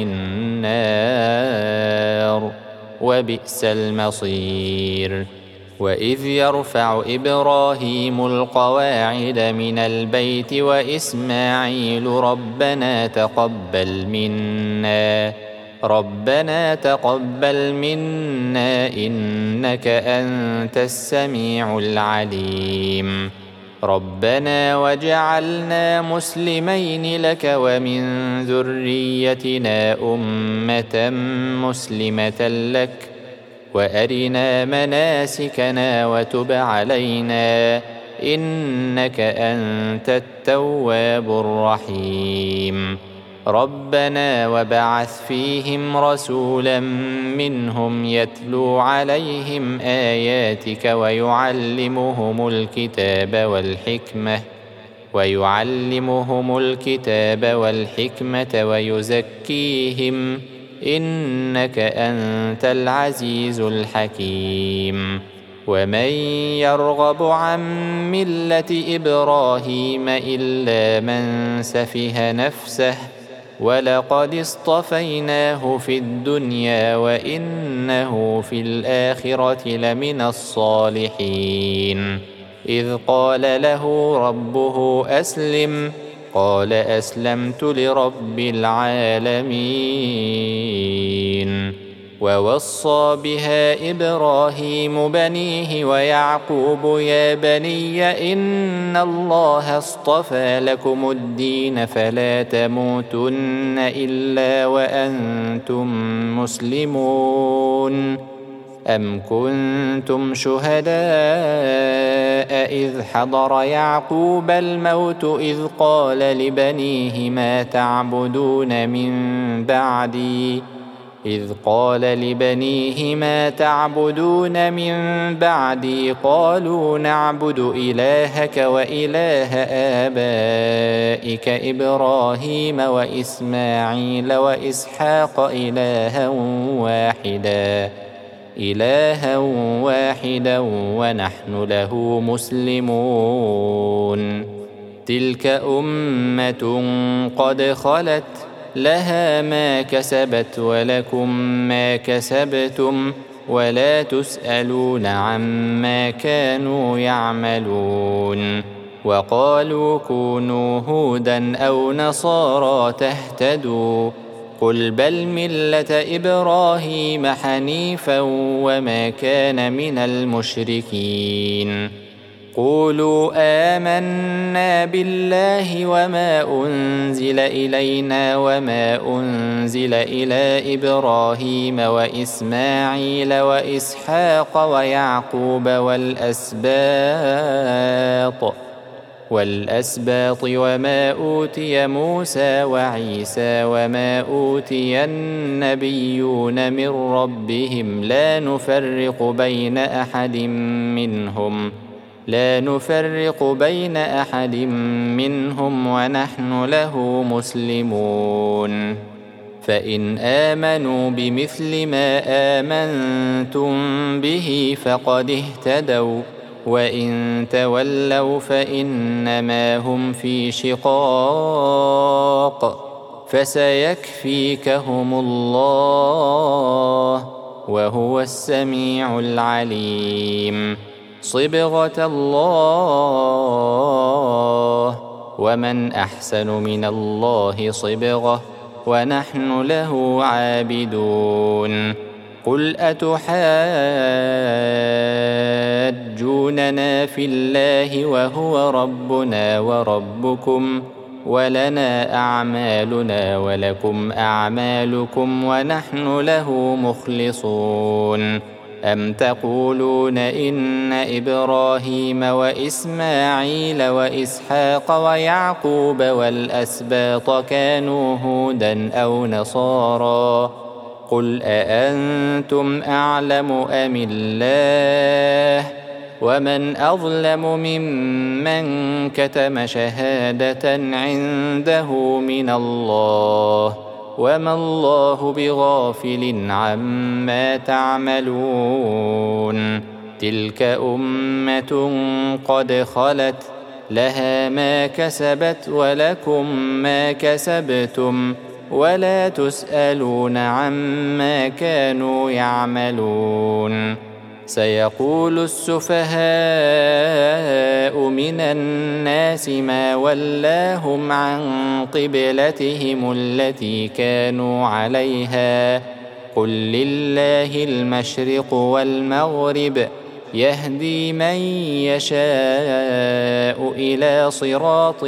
النار وبئس المصير. وإذ يرفع إبراهيم القواعد من البيت وإسماعيل ربنا تقبل منا ربنا تقبل منا إنك أنت السميع العليم ربنا وجعلنا مسلمين لك ومن ذريتنا أمة مسلمة لك وأرنا مناسكنا وتب علينا إنك أنت التواب الرحيم ربنا وبعث فيهم رسولا منهم يتلو عليهم آياتك ويعلمهم الكتاب والحكمة ويعلمهم الكتاب والحكمة ويزكيهم إنك أنت العزيز الحكيم. ومن يرغب عن ملة إبراهيم إلا من سفه نفسه ولقد اصطفيناه في الدنيا وإنه في الآخرة لمن الصالحين. إذ قال له ربه أسلم قال أسلمت لرب العالمين. ووصى بها إبراهيم بنيه ويعقوب يا بني إن الله اصطفى لكم الدين فلا تموتن إلا وأنتم مسلمون. أم كنتم شهداء إذ حضر يعقوب الموت إذ قال لبنيه ما تعبدون من بعدي إذ قال لبنيه ما تعبدون من بعدي قالوا نعبد إلهك وإله آبائك إبراهيم وإسماعيل وإسحاق إلها واحدا إلها واحدا ونحن له مسلمون. تلك أمة قد خلت لها ما كسبت ولكم ما كسبتم ولا تسألون عما كانوا يعملون. وقالوا كونوا هودا أو نصارى تهتدوا قل بل ملة إبراهيم حنيفا وما كان من المشركين. قولوا آمنا بالله وما أنزل إلينا وما أنزل إلى إبراهيم وإسماعيل وإسحاق ويعقوب والأسباط والأسباط وما أوتي موسى وعيسى وما أوتي النبيون من ربهم لا نفرق بين أحد منهم لا نفرق بين أحد منهم ونحن له مسلمون. فإن آمنوا بمثل ما آمنتم به فقد اهتدوا وإن تولوا فإنما هم في شقاق فسيكفيكهم الله وهو السميع العليم. صبغة الله ومن أحسن من الله صبغة ونحن له عابدون. قل أتحاجوننا في الله وهو ربنا وربكم ولنا أعمالنا ولكم أعمالكم ونحن له مخلصون. أم تقولون إن إبراهيم وإسماعيل وإسحاق ويعقوب والأسباط كانوا هودا أو نصارى قل أأنتم أعلم أم الله ومن أظلم ممن كتم شهادة عنده من الله وما الله بغافل عما تعملون. تلك أمة قد خلت لها ما كسبت ولكم ما كسبتم ولا تسألون عما كانوا يعملون. سيقول السفهاء من الناس ما ولاهم عن قبلتهم التي كانوا عليها قل لله المشرق والمغرب يهدي من يشاء إلى صراط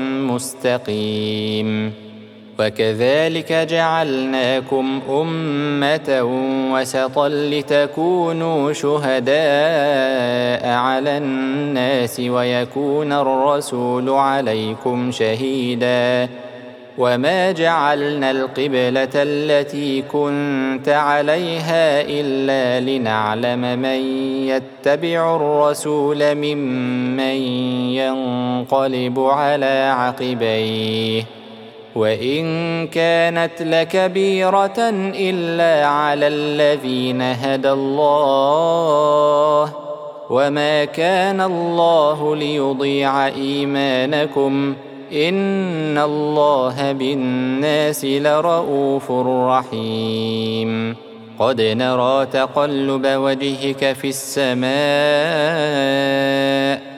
مستقيم. وكذلك جعلناكم أمة وسطا لتكونوا شهداء على الناس ويكون الرسول عليكم شهيدا وما جعلنا القبلة التي كنت عليها إلا لنعلم من يتبع الرسول ممن ينقلب على عقبيه وإن كانت لكبيرة إلا على الذين هدى الله وما كان الله ليضيع إيمانكم إن الله بالناس لرءوف رحيم قد نرى تقلب وجهك في السماء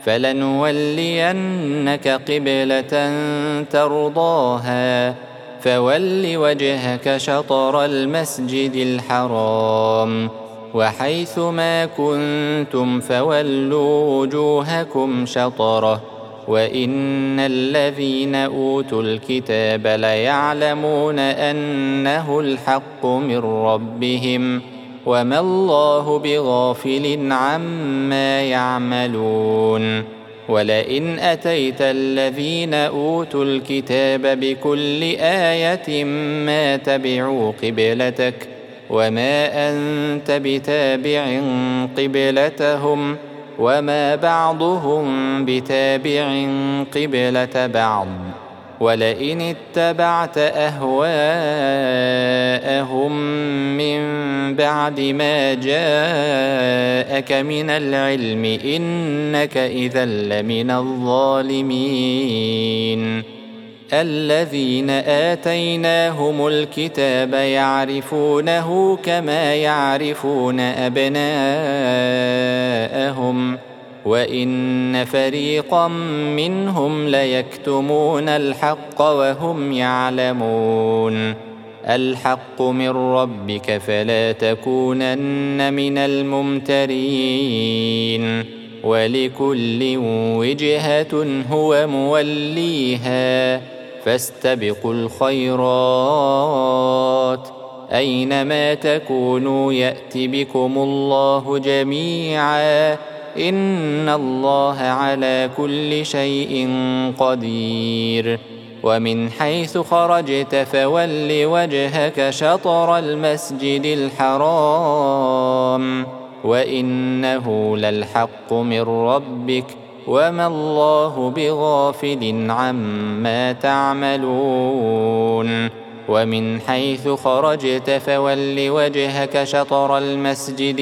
فلنولينك قبلة ترضاها فول وجهك شطر المسجد الحرام وحيث ما كنتم فولوا وجوهكم شطره وإن الذين أوتوا الكتاب ليعلمون أنه الحق من ربهم وما الله بغافل عما يعملون ولئن أتيت الذين أوتوا الكتاب بكل آية ما تبعوا قبلتك وما أنت بتابع قبلتهم وما بعضهم بتابع قبلة بعض ولئن اتبعت أهواءهم من بعد ما جاءك من العلم إنك إذا لمن الظالمين الذين آتيناهم الكتاب يعرفونه كما يعرفون أبناءهم وإن فريقا منهم ليكتمون الحق وهم يعلمون الحق من ربك فلا تكونن من الممترين ولكل وجهة هو موليها فاستبقوا الخيرات أينما تكونوا يأت بكم الله جميعا إن الله على كل شيء قدير ومن حيث خرجت فول وجهك شطر المسجد الحرام وإنه للحق من ربك وما الله بغافل عما تعملون ومن حيث خرجت فول وجهك شطر المسجد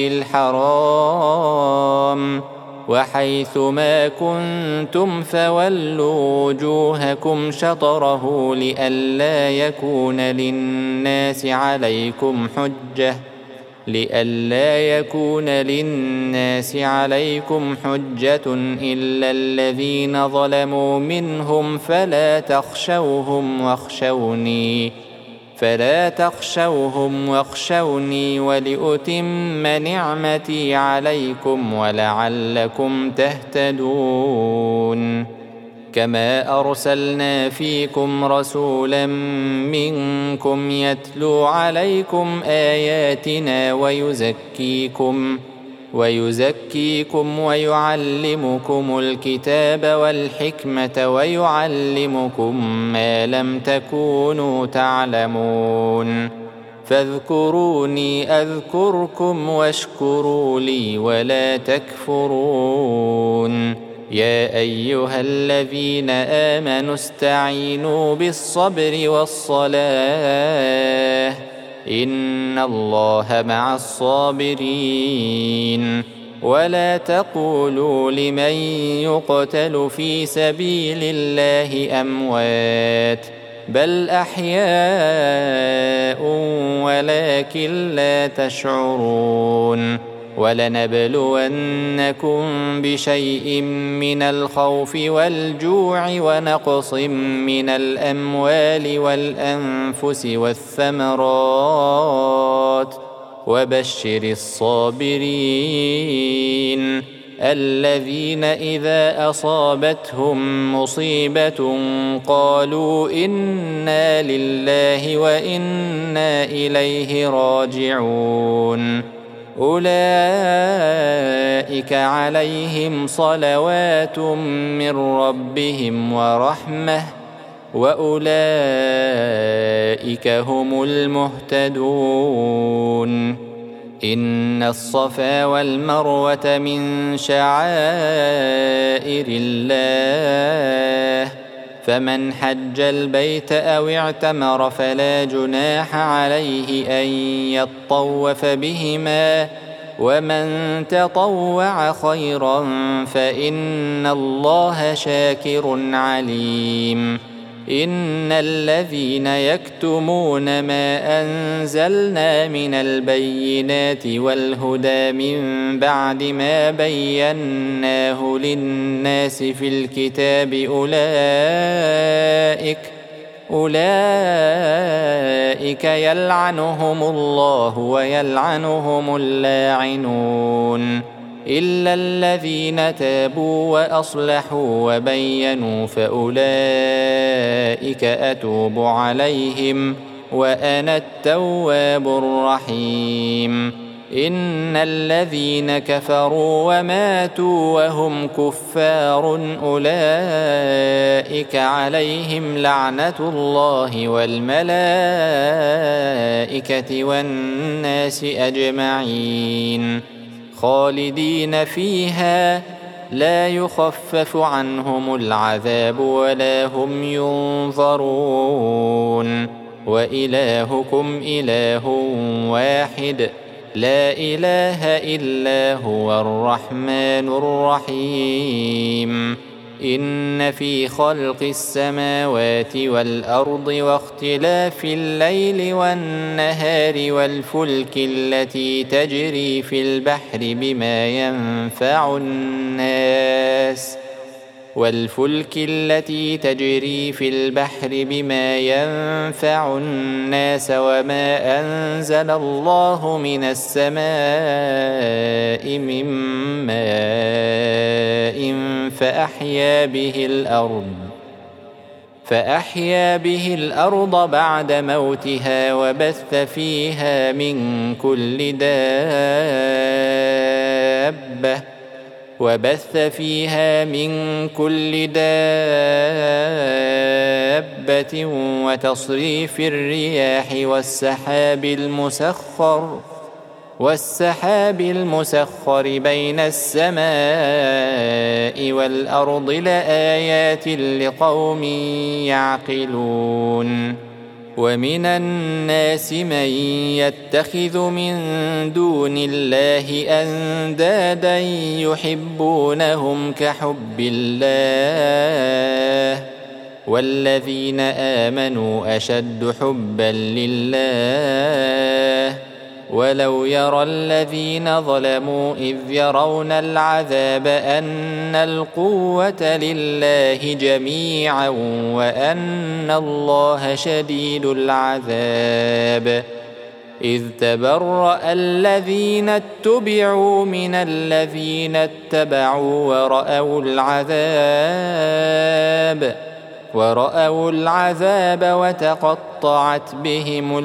الحرام وحيث ما كنتم فولوا وجوهكم شطره لئلا يكون للناس عليكم حجة لئلا يكون للناس عليكم حجة إلا الذين ظلموا منهم فلا تخشوهم واخشوني فلا تخشوهم واخشوني ولأتم نعمتي عليكم ولعلكم تهتدون كما أرسلنا فيكم رسولا منكم يتلو عليكم آياتنا ويزكيكم ويزكيكم ويعلمكم الكتاب والحكمة ويعلمكم ما لم تكونوا تعلمون فاذكروني أذكركم واشكروا لي ولا تكفرون يا أيها الذين آمنوا استعينوا بالصبر والصلاة إن الله مع الصابرين ولا تقولوا لمن يقتل في سبيل الله أموات بل أحياء ولكن لا تشعرون ولنبلونكم بشيء من الخوف والجوع ونقص من الأموال والأنفس والثمرات وبشر الصابرين الذين إذا أصابتهم مصيبة قالوا إنا لله وإنا إليه راجعون أولئك عليهم صلوات من ربهم ورحمة وأولئك هم المهتدون. إن الصفا والمروة من شعائر الله، فمن حج البيت أو اعتمر فلا جناح عليه أن يطوف بهما، ومن تطوع خيرا فإن الله شاكر عليم. إن الذين يكتمون ما أنزلنا من البينات والهدى من بعد ما بيناه للناس في الكتاب أولئك أولئك يلعنهم الله ويلعنهم اللاعنون، إلا الذين تابوا وأصلحوا وبينوا فأولئك أتوب عليهم وأنا التواب الرحيم. إن الذين كفروا وماتوا وهم كفار أولئك عليهم لعنة الله والملائكة والناس أجمعين، خالدين فيها لا يخفف عنهم العذاب ولا هم ينظرون. وإلهكم إله واحد لا إله إلا هو الرحمن الرحيم. إن في خلق السماوات والأرض واختلاف الليل والنهار والفلك التي تجري في البحر بما ينفع الناس والفلك التي تجري في البحر بما ينفع الناس وما أنزل الله من السماء من ماء فأحيا به الأرض فأحيا به الأرض بعد موتها وبث فيها من كل دابة وبث فيها من كل دابة وتصريف الرياح والسحاب المسخر والسحاب المسخر بين السماء والأرض لآيات لقوم يعقلون. ومن الناس من يتخذ من دون الله أندادا يحبونهم كحب الله والذين آمنوا أشد حبا لله. ولو يرى الذين ظلموا إذ يرون العذاب أن القوة لله جميعا وأن الله شديد العذاب، إذ تبرأ الذين اتبعوا من الذين اتبعوا ورأوا العذاب ورأوا العذاب وتقطعت بهم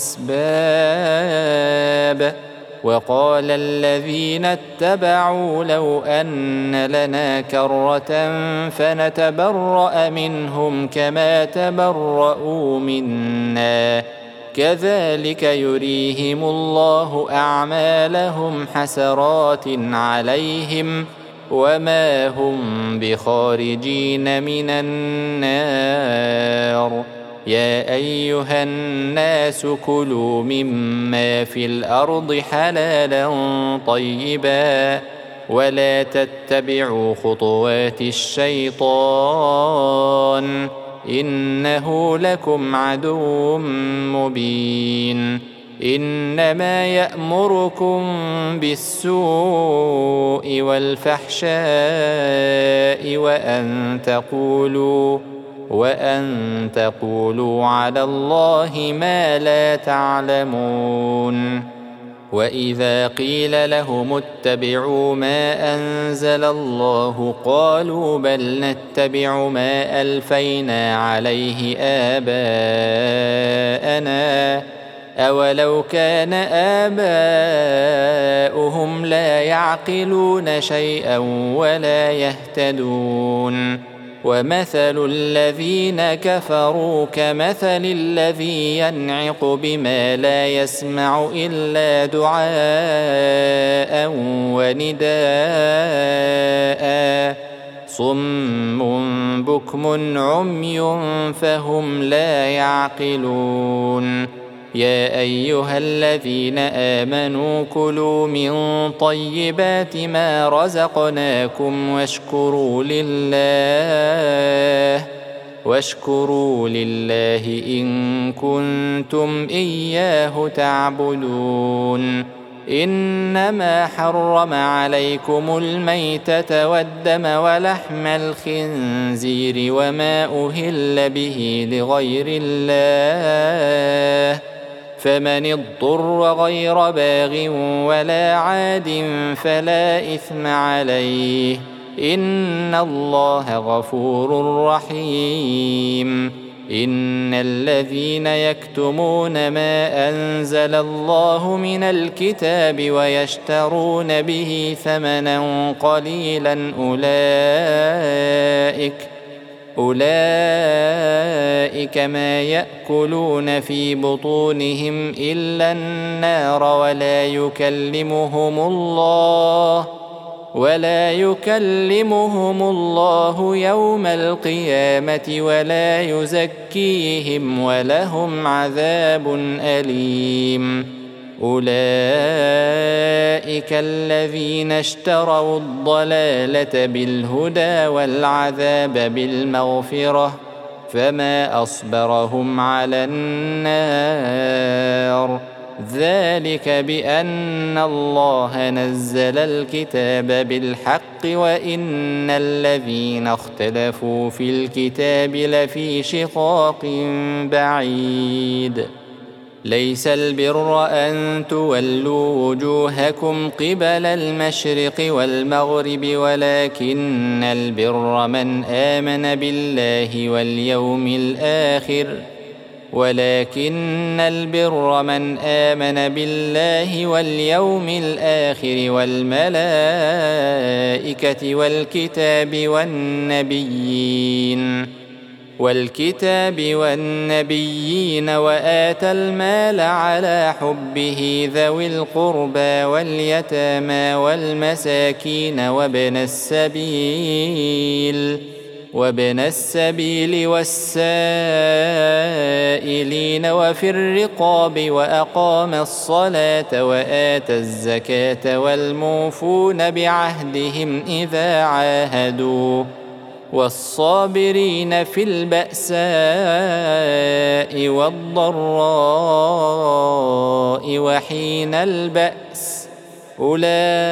الأسباب. وقال الذين اتبعوا لو أن لنا كرة فنتبرأ منهم كما تبرأوا منا كذلك يريهم الله أعمالهم حسرات عليهم وما هم بخارجين من النار. يا أيها الناس كلوا مما في الأرض حلالا طيبا ولا تتبعوا خطوات الشيطان إنه لكم عدو مبين. إنما يأمركم بالسوء والفحشاء وأن تقولوا وأن تقولوا على الله ما لا تعلمون. وإذا قيل لهم اتبعوا ما أنزل الله قالوا بل نتبع ما ألفينا عليه آباءنا أولو كان آباؤهم لا يعقلون شيئا ولا يهتدون. ومثل الذين كفروا كمثل الذي ينعق بما لا يسمع إلا دعاء ونداء صم بكم عمي فهم لا يعقلون يا أيها الذين آمنوا كلوا من طيبات ما رزقناكم واشكروا لله واشكروا لله إن كنتم إياه تعبدون إنما حرم عليكم الميتة والدم ولحم الخنزير وما أهل به لغير الله فمن اضطر غير باغ ولا عاد فلا إثم عليه إن الله غفور رحيم إن الذين يكتمون ما أنزل الله من الكتاب ويشترون به ثمنا قليلا أولئك أولئك ما يأكلون في بطونهم إلا النار ولا يكلمهم الله ولا يكلمهم الله يوم القيامة ولا يزكيهم ولهم عذاب أليم أولئك الذين اشتروا الضلالة بالهدى والعذاب بالمغفرة فما أصبرهم على النار ذلك بأن الله نزل الكتاب بالحق وإن الذين اختلفوا في الكتاب لفي شقاق بعيد ليس البر أن تولوا وجوهكم قبل المشرق والمغرب ولكن البر من آمن بالله واليوم الآخر ولكن البر من آمن بالله واليوم الآخر والملائكة والكتاب والنبيين والكتاب والنبيين وآتى المال على حبه ذوي القربى واليتامى والمساكين وابن السبيل وابن السبيل والسائلين وفي الرقاب وأقام الصلاة وآتى الزكاة والموفون بعهدهم إذا عاهدوا والصابرين في البأساء والضراء وحين البأس أولئك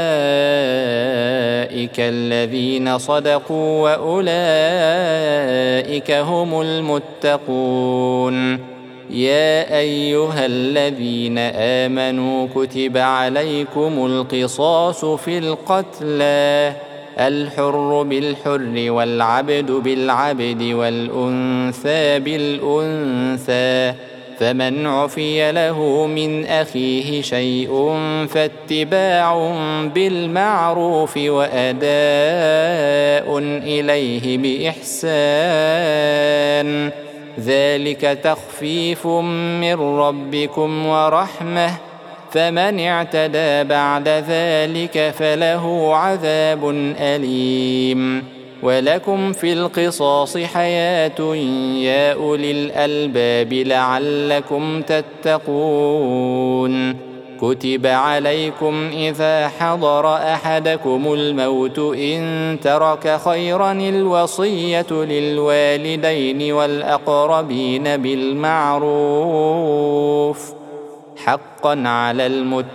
الذين صدقوا وأولئك هم المتقون يا أيها الذين آمنوا كتب عليكم القصاص في القتلى الحر بالحر والعبد بالعبد والأنثى بالأنثى فمن عفي له من أخيه شيء فاتباع بالمعروف وأداء إليه بإحسان ذلك تخفيف من ربكم ورحمة فمن اعتدى بعد ذلك فله عذاب أليم ولكم في القصاص حياة يا أولي الألباب لعلكم تتقون كتب عليكم إذا حضر أحدكم الموت إن ترك خيرا الوصية للوالدين والأقربين بالمعروف حقا على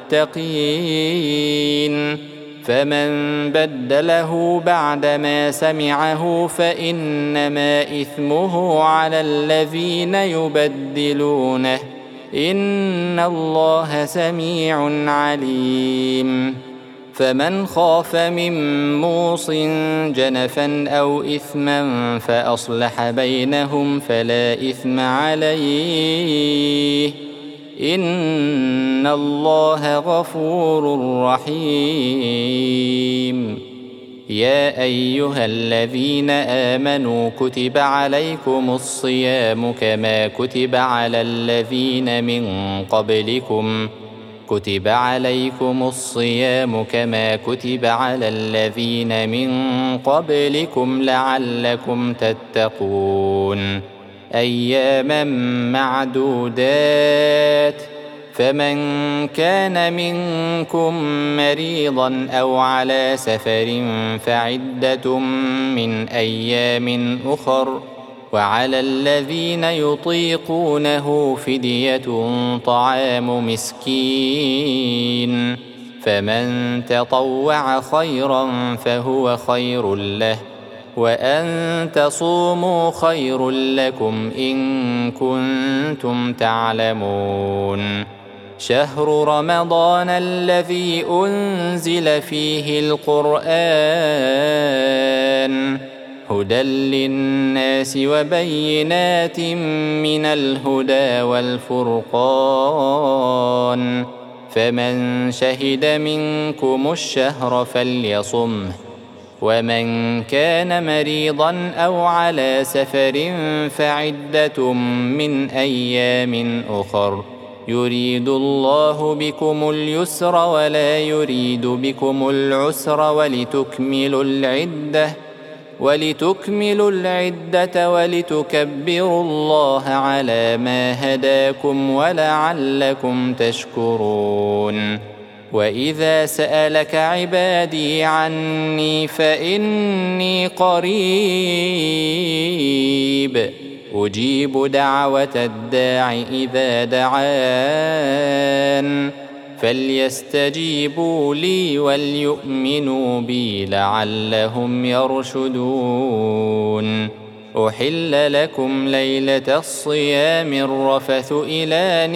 المتقين فمن بدله بعدما سمعه فإنما إثمه على الذين يبدلونه إن الله سميع عليم فمن خاف من موص جنفا أو إثما فأصلح بينهم فلا إثم عليه إن الله غفور رحيم يا أيها الذين آمنوا كتب عليكم الصيام كما كتب على الذين من قبلكم كتب عليكم الصيام كما كتب على الذين من قبلكم لعلكم تتقون أياما معدودات فمن كان منكم مريضا أو على سفر فعدة من أيام أخر وعلى الذين يطيقونه فدية طعام مسكين فمن تطوع خيرا فهو خير له وأن تصوموا خير لكم إن كنتم تعلمون شهر رمضان الذي أنزل فيه القرآن هدى للناس وبينات من الهدى والفرقان فمن شهد منكم الشهر فليصمه ومن كان مريضا أو على سفر فعدة من أيام أخر يريد الله بكم اليسر ولا يريد بكم العسر ولتكملوا العدة ولتكملوا العدة ولتكبروا الله على ما هداكم ولعلكم تشكرون وإذا سألك عبادي عني فإني قريب أجيب دعوة الداع إذا دعان فليستجيبوا لي وليؤمنوا بي لعلهم يرشدون أحل لكم ليلة الصيام الرفث إلى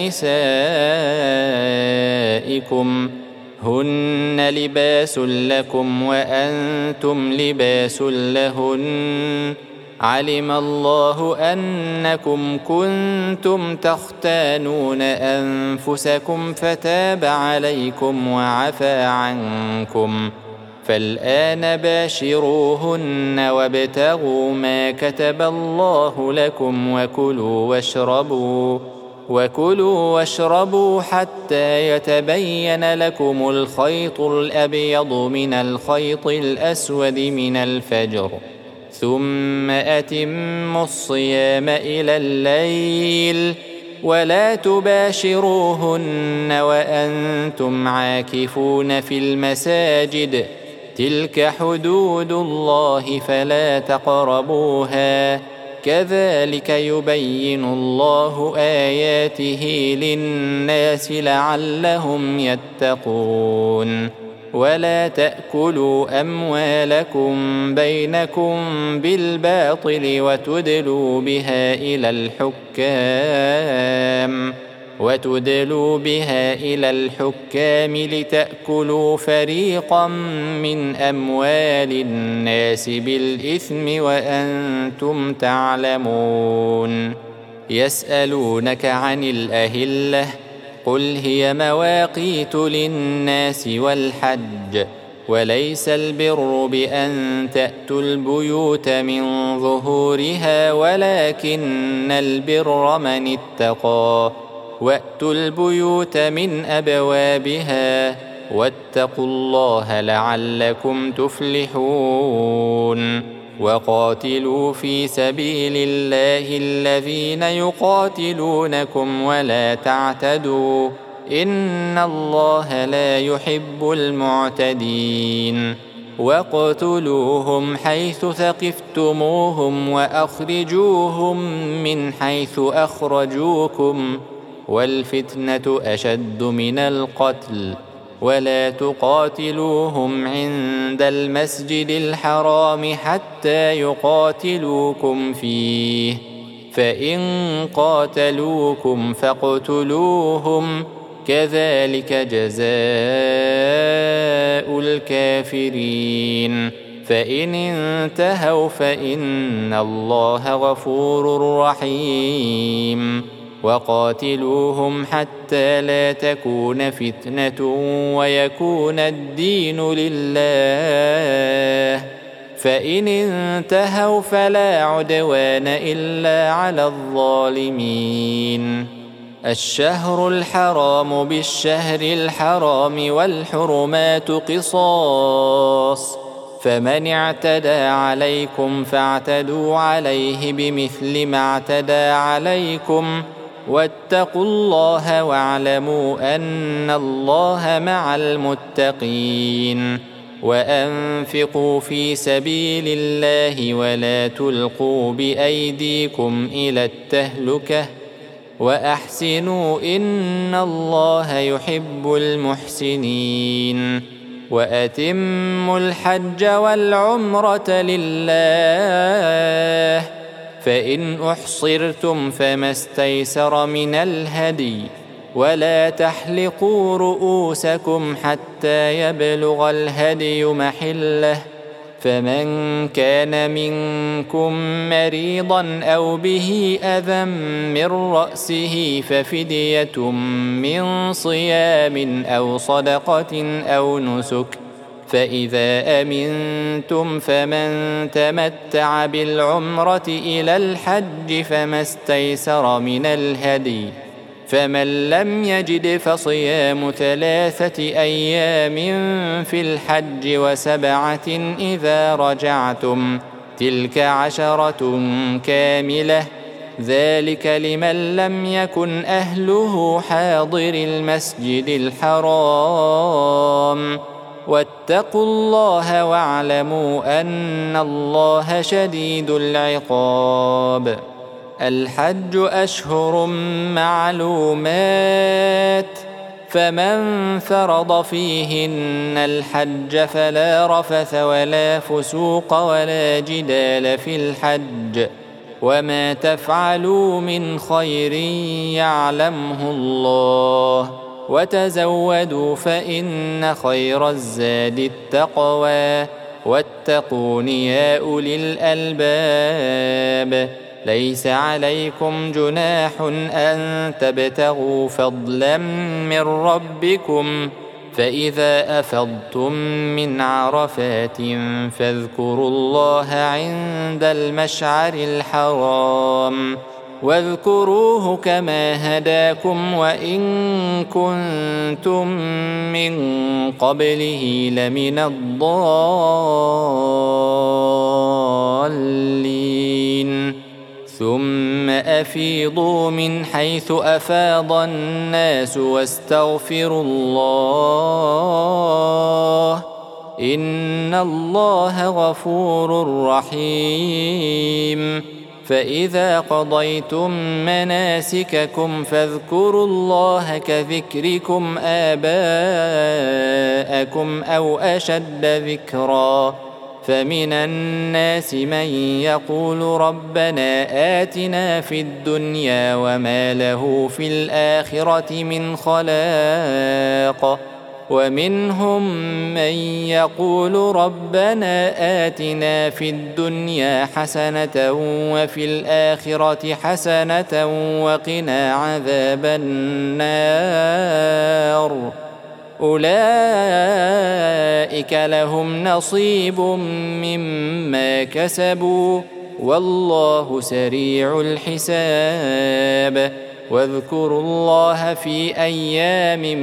نسائكم هن لباس لكم وأنتم لباس لهن علم الله أنكم كنتم تختانون أنفسكم فتاب عليكم وعفى عنكم فالآن باشروهن وابتغوا ما كتب الله لكم وكلوا واشربوا وكلوا واشربوا حتى يتبين لكم الخيط الأبيض من الخيط الأسود من الفجر ثم أتموا الصيام إلى الليل ولا تباشروهن وأنتم عاكفون في المساجد تلك حدود الله فلا تقربوها كذلك يبين الله آياته للناس لعلهم يتقون ولا تأكلوا أموالكم بينكم بالباطل وتدلوا بها إلى الحكام وتدلوا بها إلى الحكام لتأكلوا فريقا من أموال الناس بالإثم وأنتم تعلمون يسألونك عن الأهلة قل هي مواقيت للناس والحج وليس البر بأن تأتوا البيوت من ظهورها ولكن البر من اتقى وأتوا البيوت من أبوابها واتقوا الله لعلكم تفلحون وقاتلوا في سبيل الله الذين يقاتلونكم ولا تعتدوا إن الله لا يحب المعتدين واقتلوهم حيث ثقفتموهم وأخرجوهم من حيث أخرجوكم والفتنة أشد من القتل ولا تقاتلوهم عند المسجد الحرام حتى يقاتلوكم فيه فإن قاتلوكم فاقتلوهم كذلك جزاء الكافرين فإن انتهوا فإن الله غفور رحيم وقاتلوهم حتى لا تكون فتنة ويكون الدين لله، فإن انتهوا فلا عدوان إلا على الظالمين. الشهر الحرام بالشهر الحرام والحرمات قصاص، فمن اعتدى عليكم فاعتدوا عليه بمثل ما اعتدى عليكم، واتقوا الله واعلموا أن الله مع المتقين. وأنفقوا في سبيل الله ولا تلقوا بأيديكم إلى التهلكة وأحسنوا إن الله يحب المحسنين. وأتموا الحج والعمرة لله، فإن أحصرتم فما استيسر من الهدي، ولا تحلقوا رؤوسكم حتى يبلغ الهدي محله، فمن كان منكم مريضا أو به أذى من رأسه ففدية من صيام أو صدقة أو نسك، فإذا أمنتم فمن تمتع بالعمرة إلى الحج فما استيسر من الهدي، فمن لم يجد فصيام ثلاثة أيام في الحج وسبعة إذا رجعتم، تلك عشرة كاملة، ذلك لمن لم يكن أهله حاضر المسجد الحرام. واتقوا الله واعلموا أن الله شديد العقاب. الحج أشهر معلومات، فمن فرض فيهن الحج فلا رفث ولا فسوق ولا جدال في الحج، وما تفعلوا من خير يعلمه الله، وتزودوا فإن خير الزاد التقوى، واتقون يا أولي الألباب. ليس عليكم جناح أن تبتغوا فضلا من ربكم، فإذا أفضتم من عرفات فاذكروا الله عند المشعر الحرام، واذكروه كما هداكم وإن كنتم من قبله لمن الضالين. ثم أفيضوا من حيث أفاض الناس واستغفروا الله، إن الله غفور رحيم. فإذا قضيتم مناسككم فاذكروا الله كذكركم آباءكم أو أشد ذكرا، فمن الناس من يقول ربنا آتنا في الدنيا وما له في الآخرة من خلاق، ومنهم من يقول ربنا آتنا في الدنيا حسنة وفي الآخرة حسنة وقنا عذاب النار. أولئك لهم نصيب مما كسبوا والله سريع الحساب. واذكروا الله في أيام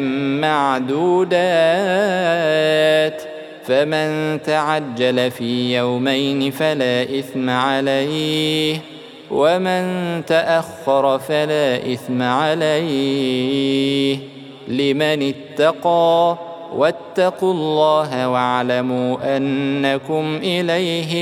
معدودات، فمن تعجل في يومين فلا إثم عليه، ومن تأخر فلا إثم عليه، لمن اتقى. واتقوا الله واعلموا أنكم إليه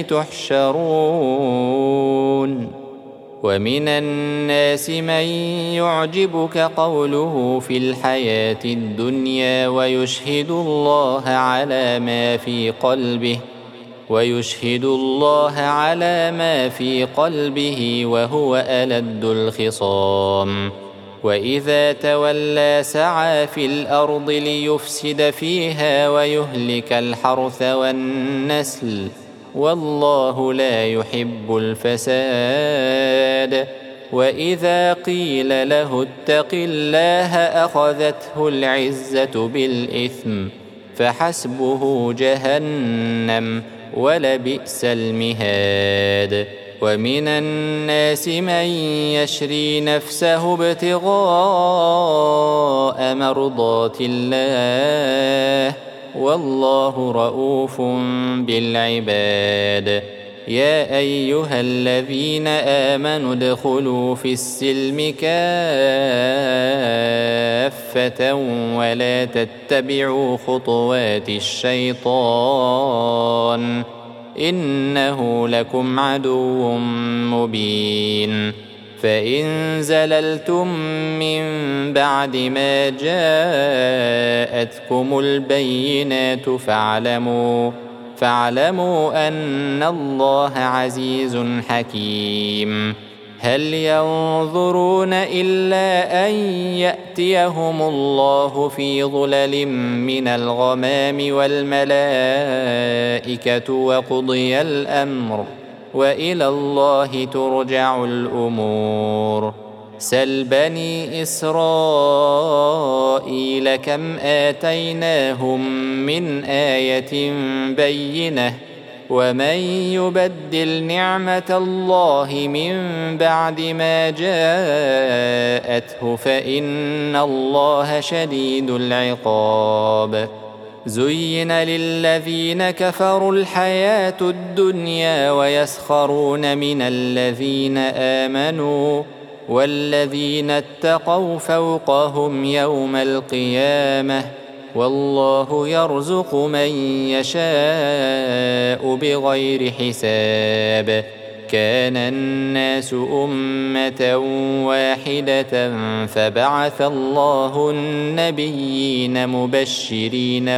تحشرون. ومن الناس من يعجبك قوله في الحياة الدنيا ويشهد الله على ما في قلبه ويشهد الله على ما في قلبه وهو ألد الخصام، وإذا تولى سعى في الأرض ليفسد فيها ويهلك الحرث والنسل، والله لا يحب الفساد. وإذا قيل له اتق الله أخذته العزة بالإثم فحسبه جهنم ولبئس المهاد. ومن الناس من يشري نفسه ابتغاء مرضات الله والله رؤوف بالعباد. يا أيها الذين آمنوا ادخلوا في السلم كافة ولا تتبعوا خطوات الشيطان إنه لكم عدو مبين. فإن زللتم من بعد ما جاءتكم البينات فاعلموا فاعلموا أن الله عزيز حكيم. هل ينظرون إلا أن يأتيهم الله في ظلل من الغمام والملائكة وقضي الأمر وإلى الله ترجع الأمور. سل بني إسرائيل كم آتيناهم من آية بينة ومن يبدل نعمة الله من بعد ما جاءته فإن الله شديد العقاب. زين للذين كفروا الحياة الدنيا ويسخرون من الذين آمنوا والذين اتقوا فوقهم يوم القيامة والله يرزق من يشاء بغير حساب. كان الناس أمة واحدة فبعث الله النبيين مبشرين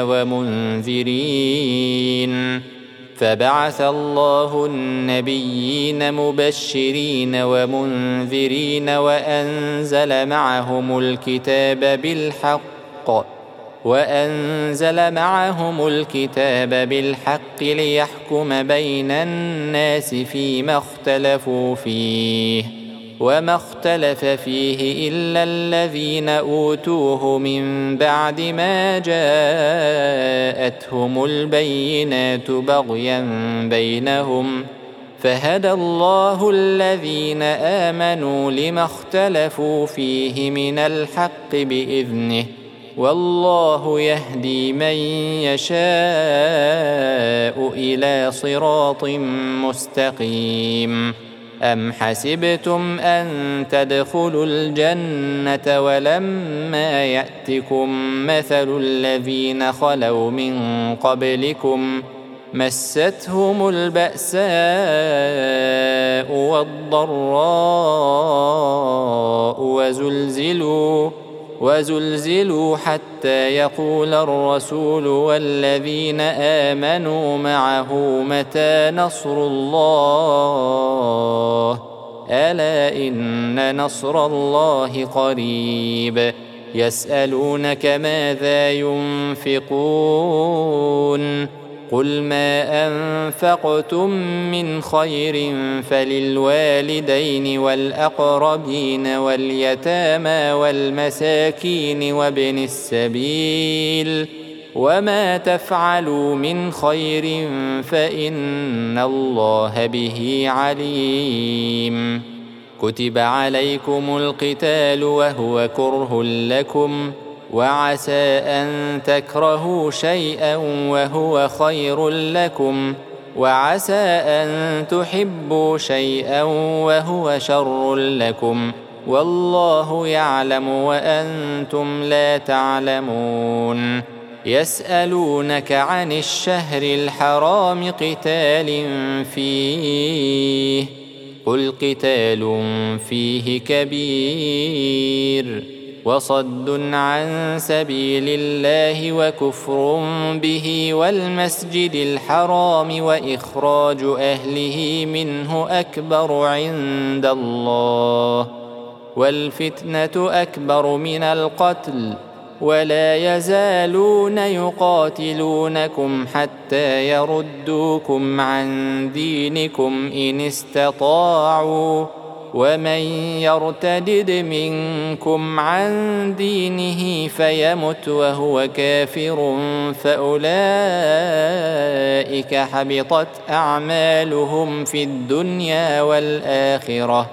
ومنذرين فبعث الله النبيين مبشرين ومنذرين وأنزل معهم الكتاب بالحق وأنزل معهم الكتاب بالحق ليحكم بين الناس فيما اختلفوا فيه وما اختلف فيه إلا الذين أوتوه من بعد ما جاءتهم البينات بغيا بينهم فهدى الله الذين آمنوا لما اختلفوا فيه من الحق بإذنه والله يهدي من يشاء إلى صراط مستقيم. أم حسبتم أن تدخلوا الجنة ولما يأتكم مثل الذين خلوا من قبلكم مستهم البأساء والضراء وزلزلوا وزلزلوا حتى يقول الرسول والذين آمنوا معه متى نصر الله ألا إن نصر الله قريب. يسألونك ماذا ينفقون قل ما أنفقتم من خير فللوالدين والأقربين واليتامى والمساكين وابن السبيل وما تفعلوا من خير فإن الله به عليم. كتب عليكم القتال وهو كره لكم وعسى أن تكرهوا شيئا وهو خير لكم وعسى أن تحبوا شيئا وهو شر لكم والله يعلم وأنتم لا تعلمون. يسألونك عن الشهر الحرام قتال فيه قل قتال فيه كبير وصد عن سبيل الله وكفر به والمسجد الحرام وإخراج أهله منه أكبر عند الله والفتنة أكبر من القتل ولا يزالون يقاتلونكم حتى يردوكم عن دينكم إن استطاعوا ومن يرتدد منكم عن دينه فيمت وهو كافر فأولئك حبطت أعمالهم في الدنيا والآخرة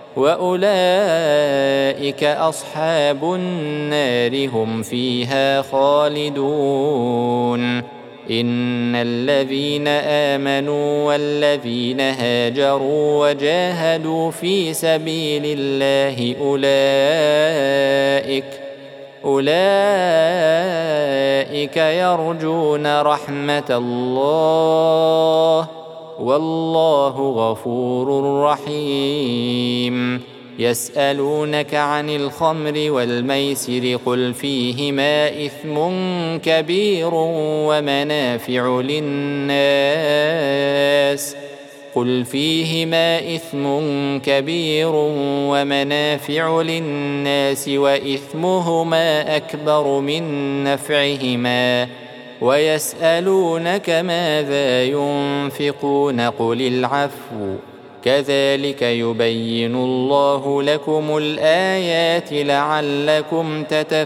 وأولئك أصحاب النار هم فيها خالدون. إن الذين آمنوا والذين هاجروا وجاهدوا في سبيل الله أولئك أولئك يرجون رحمة الله والله غفور رحيم. يسألونك عن الخمر والميسر قل فيهما إثم كبير ومنافع للناس قل فيهما إثم كبير ومنافع للناس وإثمهما أكبر من نفعهما ويسألونك ماذا ينفقون قل العفو كذلك يبين الله لكم الآيات لعلكم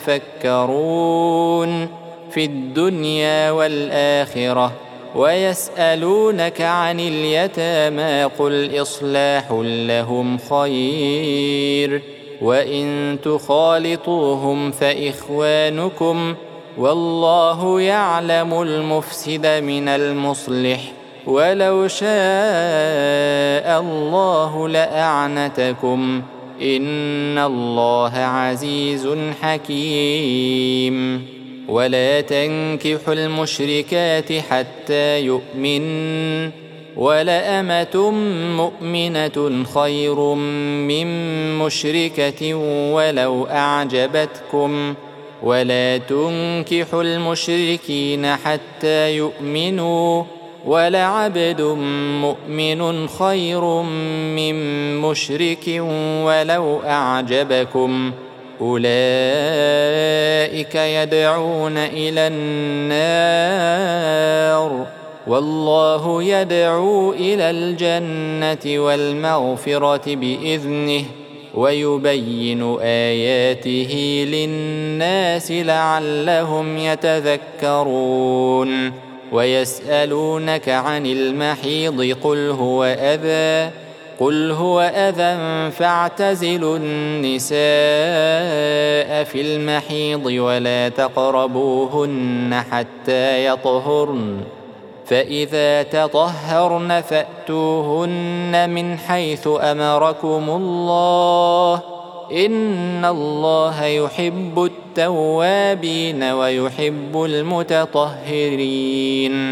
تتفكرون في الدنيا والآخرة. ويسألونك عن اليتامى قل إصلاح لهم خير وإن تخالطوهم فإخوانكم والله يعلم المفسد من المصلح ولو شاء الله لأعنتكم إن الله عزيز حكيم. ولا تنكحوا المشركات حتى يؤمن ولأمة مؤمنة خير من مشركة ولو أعجبتكم ولا تنكحوا المشركين حتى يؤمنوا ولعبد مؤمن خير من مشرك ولو أعجبكم أولئك يدعون إلى النار والله يدعو إلى الجنة والمغفرة بإذنه ويبين آياته للناس لعلهم يتذكرون. ويسألونك عن المحيض قل هو أذى قل هو أذى فاعتزلوا النساء في المحيض ولا تقربوهن حتى يطهرن فإذا تطهرن فأتوهن من حيث أمركم الله إن الله يحب التوابين ويحب المتطهرين.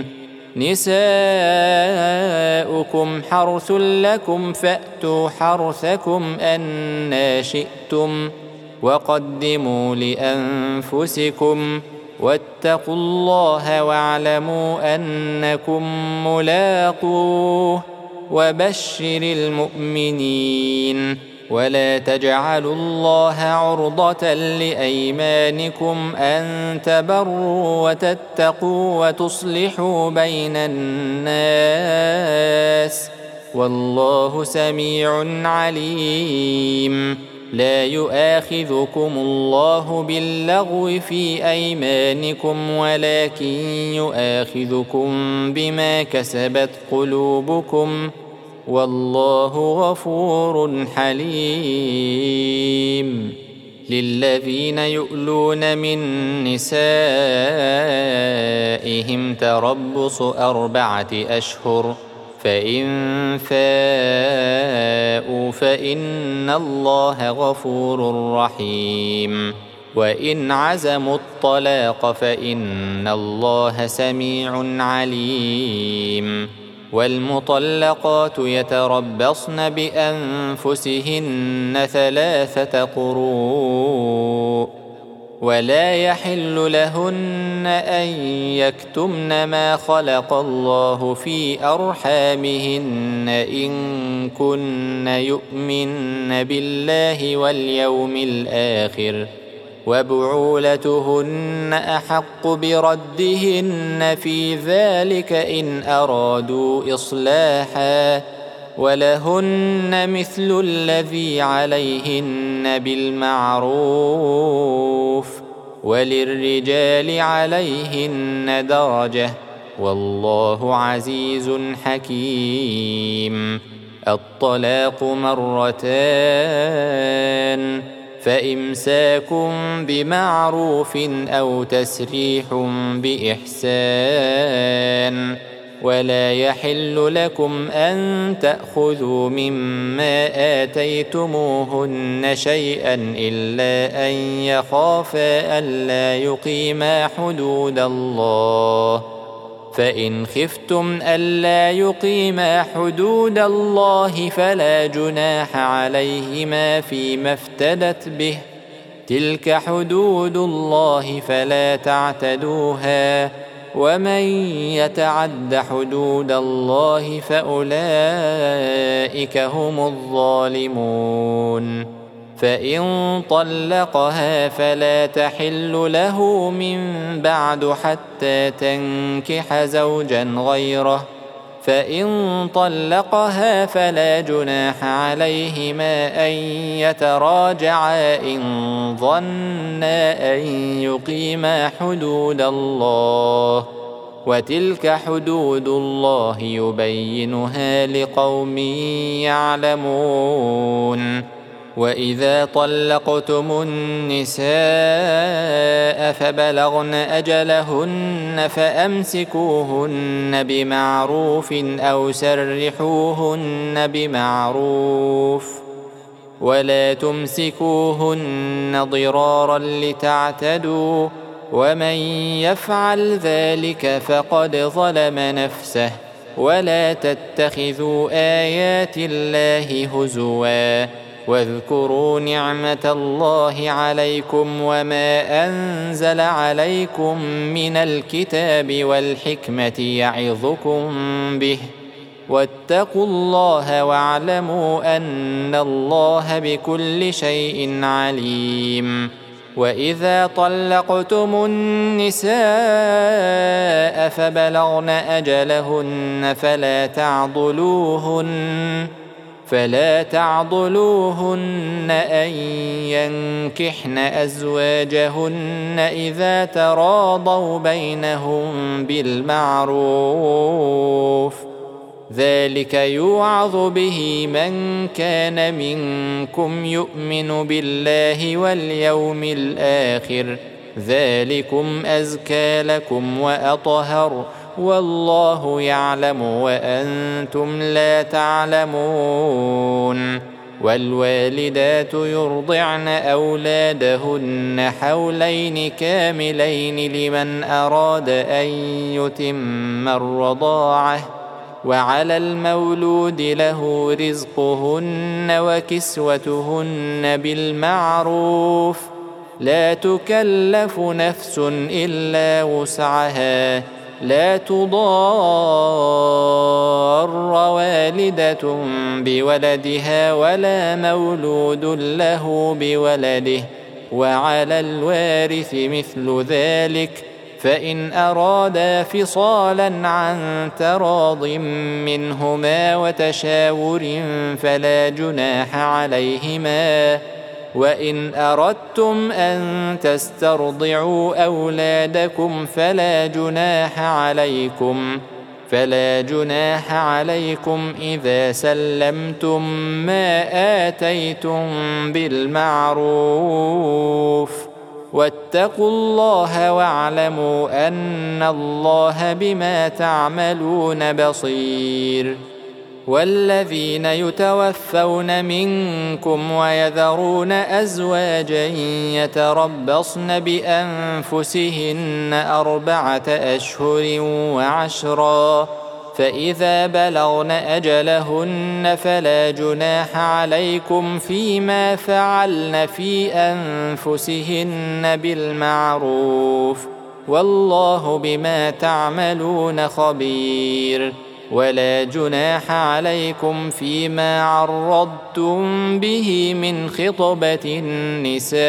نساؤكم حرث لكم فأتوا حرثكم أنى شئتم وقدموا لأنفسكم واتقوا الله واعلموا أنكم ملاقوه وبشر المؤمنين. ولا تجعلوا الله عرضة لأيمانكم أن تبروا وتتقوا وتصلحوا بين الناس والله سميع عليم. لا يؤاخذكم الله باللغو في أيمانكم ولكن يؤاخذكم بما كسبت قلوبكم والله غفور حليم. للذين يؤلون من نسائهم تربص أربعة أشهر فإن فاءوا فإن الله غفور رحيم. وإن عزموا الطلاق فإن الله سميع عليم. والمطلقات يتربصن بأنفسهن ثلاثة قروء ولا يحل لهن أن يكتمن ما خلق الله في أرحامهن إن كن يؤمن بالله واليوم الآخر وبعولتهن أحق بردهن في ذلك إن أرادوا إصلاحا ولهن مثل الذي عليهن بالمعروف وللرجال عليهن درجة والله عزيز حكيم. الطلاق مرتان فإمساك بمعروف أو تسريح بإحسان ولا يحل لكم أن تأخذوا مما آتيتموهن شيئا إلا أن يخافا ألا يقيما حدود الله، فإن خفتم ألا يقيما حدود الله فلا جناح عليهما فيما افتدت به، تلك حدود الله فلا تعتدوها، ومن يتعد حدود الله فأولئك هم الظالمون. فإن طلقها فلا تحل له من بعد حتى تنكح زوجا غيره، فإن طلقها فلا جناح عليهما أن يتراجعا إن ظنا أن يقيما حدود الله، وتلك حدود الله يبينها لقوم يعلمون. وإذا طلقتم النساء فبلغن أجلهن فأمسكوهن بمعروف أو سرحوهن بمعروف، ولا تمسكوهن ضرارا لتعتدوا، ومن يفعل ذلك فقد ظلم نفسه. ولا تتخذوا آيات الله هزوا، واذكروا نعمة الله عليكم وما أنزل عليكم من الكتاب والحكمة يعظكم به، واتقوا الله واعلموا أن الله بكل شيء عليم. وإذا طلقتم النساء فبلغن أجلهن فلا تعضلوهن فلا تعضلوهن أن ينكحن أزواجهن إذا تراضوا بينهم بالمعروف، ذلك يوعظ به من كان منكم يؤمن بالله واليوم الآخر، ذلكم أزكى لكم وأطهر، والله يعلم وأنتم لا تعلمون. والوالدات يرضعن أولادهن حولين كاملين لمن أراد أن يتم الرضاعة، وعلى المولود له رزقهن وكسوتهن بالمعروف، لا تكلف نفس إلا وسعها، لا تضار والدة بولدها ولا مولود له بولده، وعلى الوارث مثل ذلك، فإن أرادا فصالا عن تراض منهما وتشاور فلا جناح عليهما. وإن أردتم أن تسترضعوا أولادكم فلا جناح عليكم فلا جناح عليكم إذا سلمتم ما آتيتم بالمعروف، واتقوا الله واعلموا أن الله بما تعملون بصير. والذين يتوفون منكم ويذرون أزواجا يتربصن بأنفسهن أربعة أشهر وعشرا، فإذا بلغن أجلهن فلا جناح عليكم فيما فعلن في أنفسهن بالمعروف، والله بما تعملون خبير. ولا جناح عليكم فيما عرضتم به من خطبة النساء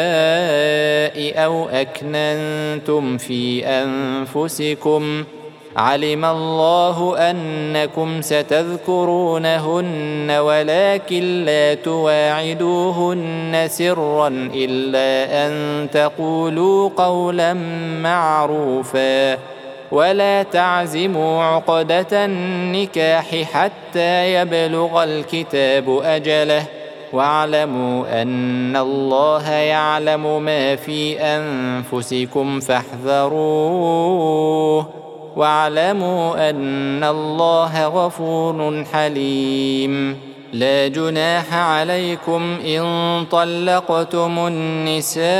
أو أكننتم في أنفسكم علم الله أنكم ستذكرونهن ولكن لا تواعدوهن سرا إلا أن تقولوا قولا معروفا ولا تعزموا عقدة النكاح حتى يبلغ الكتاب أجله واعلموا أن الله يعلم ما في أنفسكم فاحذروه واعلموا أن الله غفور حليم. لا جناح عليكم إن طلقتم النساء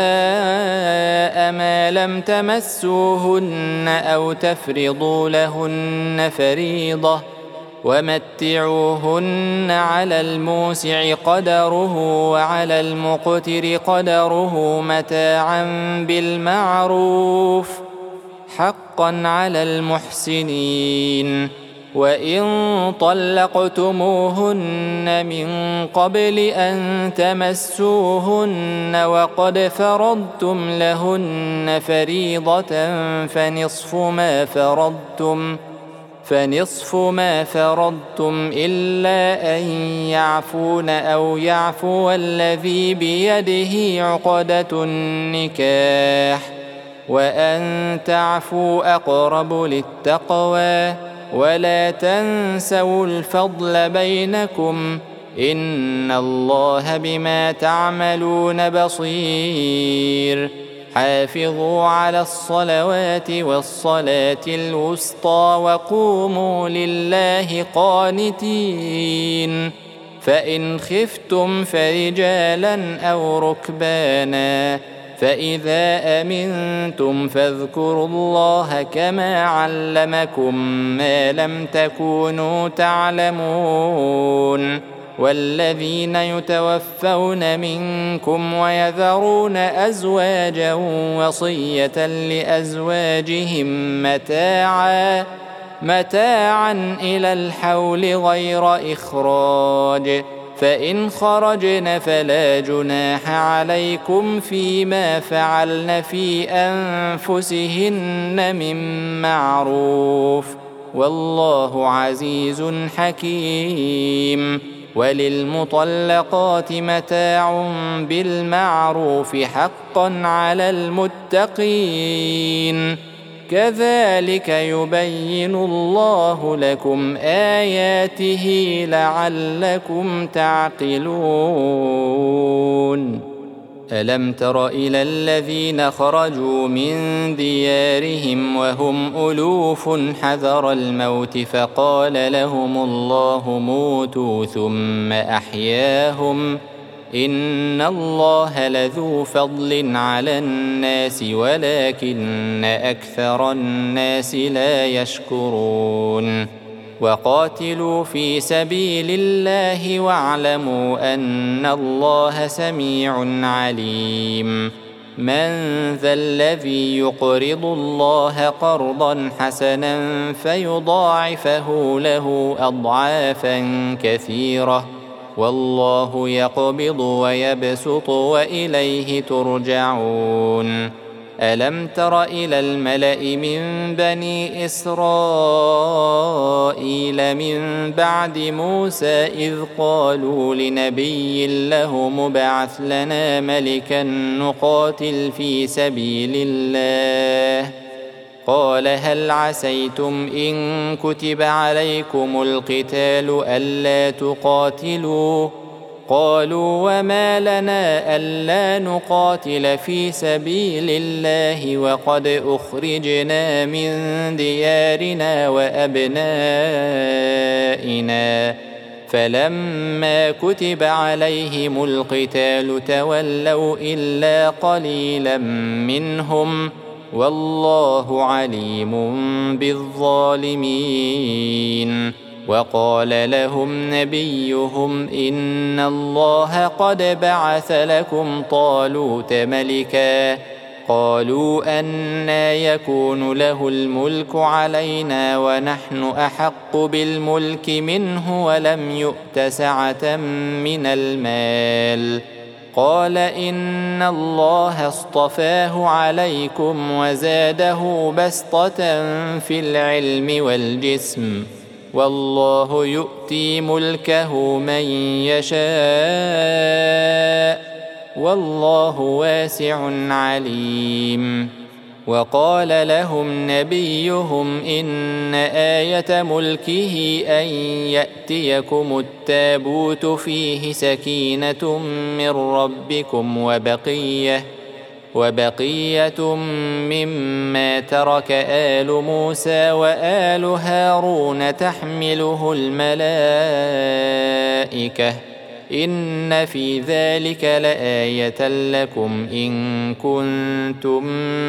ما لم تمسوهن أو تفرضوا لهن فريضة ومتعوهن على الموسع قدره وعلى المقتر قدره متاعا بالمعروف حقا على المحسنين. وإن طلقتموهن من قبل أن تمسوهن وقد فرضتم لهن فريضة فنصف ما فرضتم فنصف ما فرضتم إلا أن يعفون أو يعفو الذي بيده عقدة النكاح وأن تعفوا أقرب للتقوى ولا تنسوا الفضل بينكم إن الله بما تعملون بصير. حافظوا على الصلوات والصلاة الوسطى وقوموا لله قانتين. فإن خفتم فرجالا أو ركبانا فإذا أمنتم فاذكروا الله كما علمكم ما لم تكونوا تعلمون. والذين يتوفون منكم ويذرون أزواجا وصية لأزواجهم متاعا متاعا إلى الحول غير إخراج فإن خرجن فلا جناح عليكم فيما فعلن في أنفسهن من معروف والله عزيز حكيم. وللمطلقات متاع بالمعروف حقا على المتقين كذلك يبين الله لكم آياته لعلكم تعقلون. ألم تر إلى الذين خرجوا من ديارهم وهم ألوف حذر الموت فقال لهم الله موتوا ثم أحياهم إن الله لذو فضل على الناس ولكن أكثر الناس لا يشكرون. وقاتلوا في سبيل الله واعلموا أن الله سميع عليم. من ذا الذي يقرض الله قرضا حسنا فيضاعفه له أضعافا كثيرة والله يقبض ويبسط وإليه ترجعون. ألم تر إلى الملأ من بني إسرائيل من بعد موسى إذ قالوا لنبي له مبعث لنا ملكا نقاتل في سبيل الله قال هل عسيتم إن كتب عليكم القتال ألا تقاتلوا قالوا وما لنا ألا نقاتل في سبيل الله وقد أخرجنا من ديارنا وأبنائنا فلما كتب عليهم القتال تولوا إلا قليلا منهم والله عليم بالظالمين. وقال لهم نبيهم إن الله قد بعث لكم طالوت ملكا قالوا أنى يكون له الملك علينا ونحن أحق بالملك منه ولم يؤت سعة من المال قال إن الله اصطفاه عليكم وزاده بسطة في العلم والجسم، والله يؤتي ملكه من يشاء، والله واسع عليم. وقال لهم نبيهم إن آية ملكه أن يأتيكم التابوت فيه سكينة من ربكم وبقية وبقية مما ترك آل موسى وآل هارون تحمله الملائكة، إن في ذلك لآية لكم إن كنتم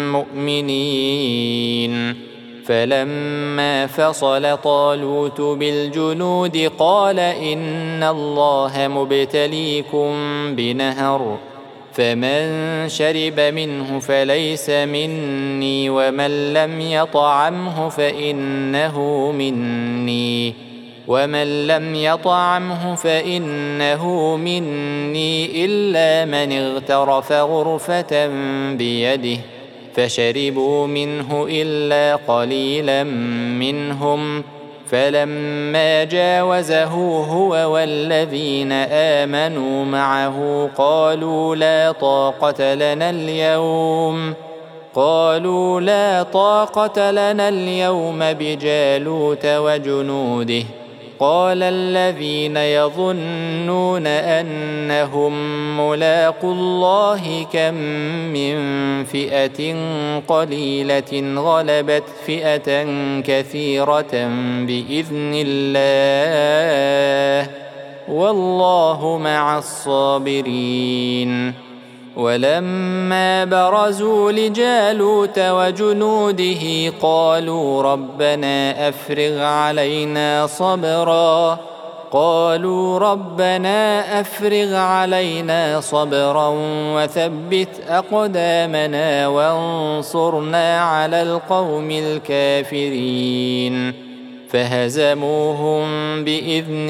مؤمنين. فلما فصل طالوت بالجنود قال إن الله مبتليكم بنهر، فمن شرب منه فليس مني، ومن لم يطعمه فإنه مني ومن لم يطعمه فإنه مني إلا من اغترف غرفة بيده، فشربوا منه إلا قليلا منهم. فلما جاوزه هو والذين آمنوا معه قالوا لا طاقة لنا اليوم قالوا لا طاقة لنا اليوم بجالوت وجنوده. قال الذين يظنون أنهم ملاقو الله كم من فئة قليلة غلبت فئة كثيرة بإذن الله، والله مع الصابرين. ولما برزوا لجالوت وجنوده قالوا ربنا أفرغ علينا صبرا قالوا ربنا أفرغ علينا صبرا وثبت أقدامنا وانصرنا على القوم الكافرين. فهزموهم بإذن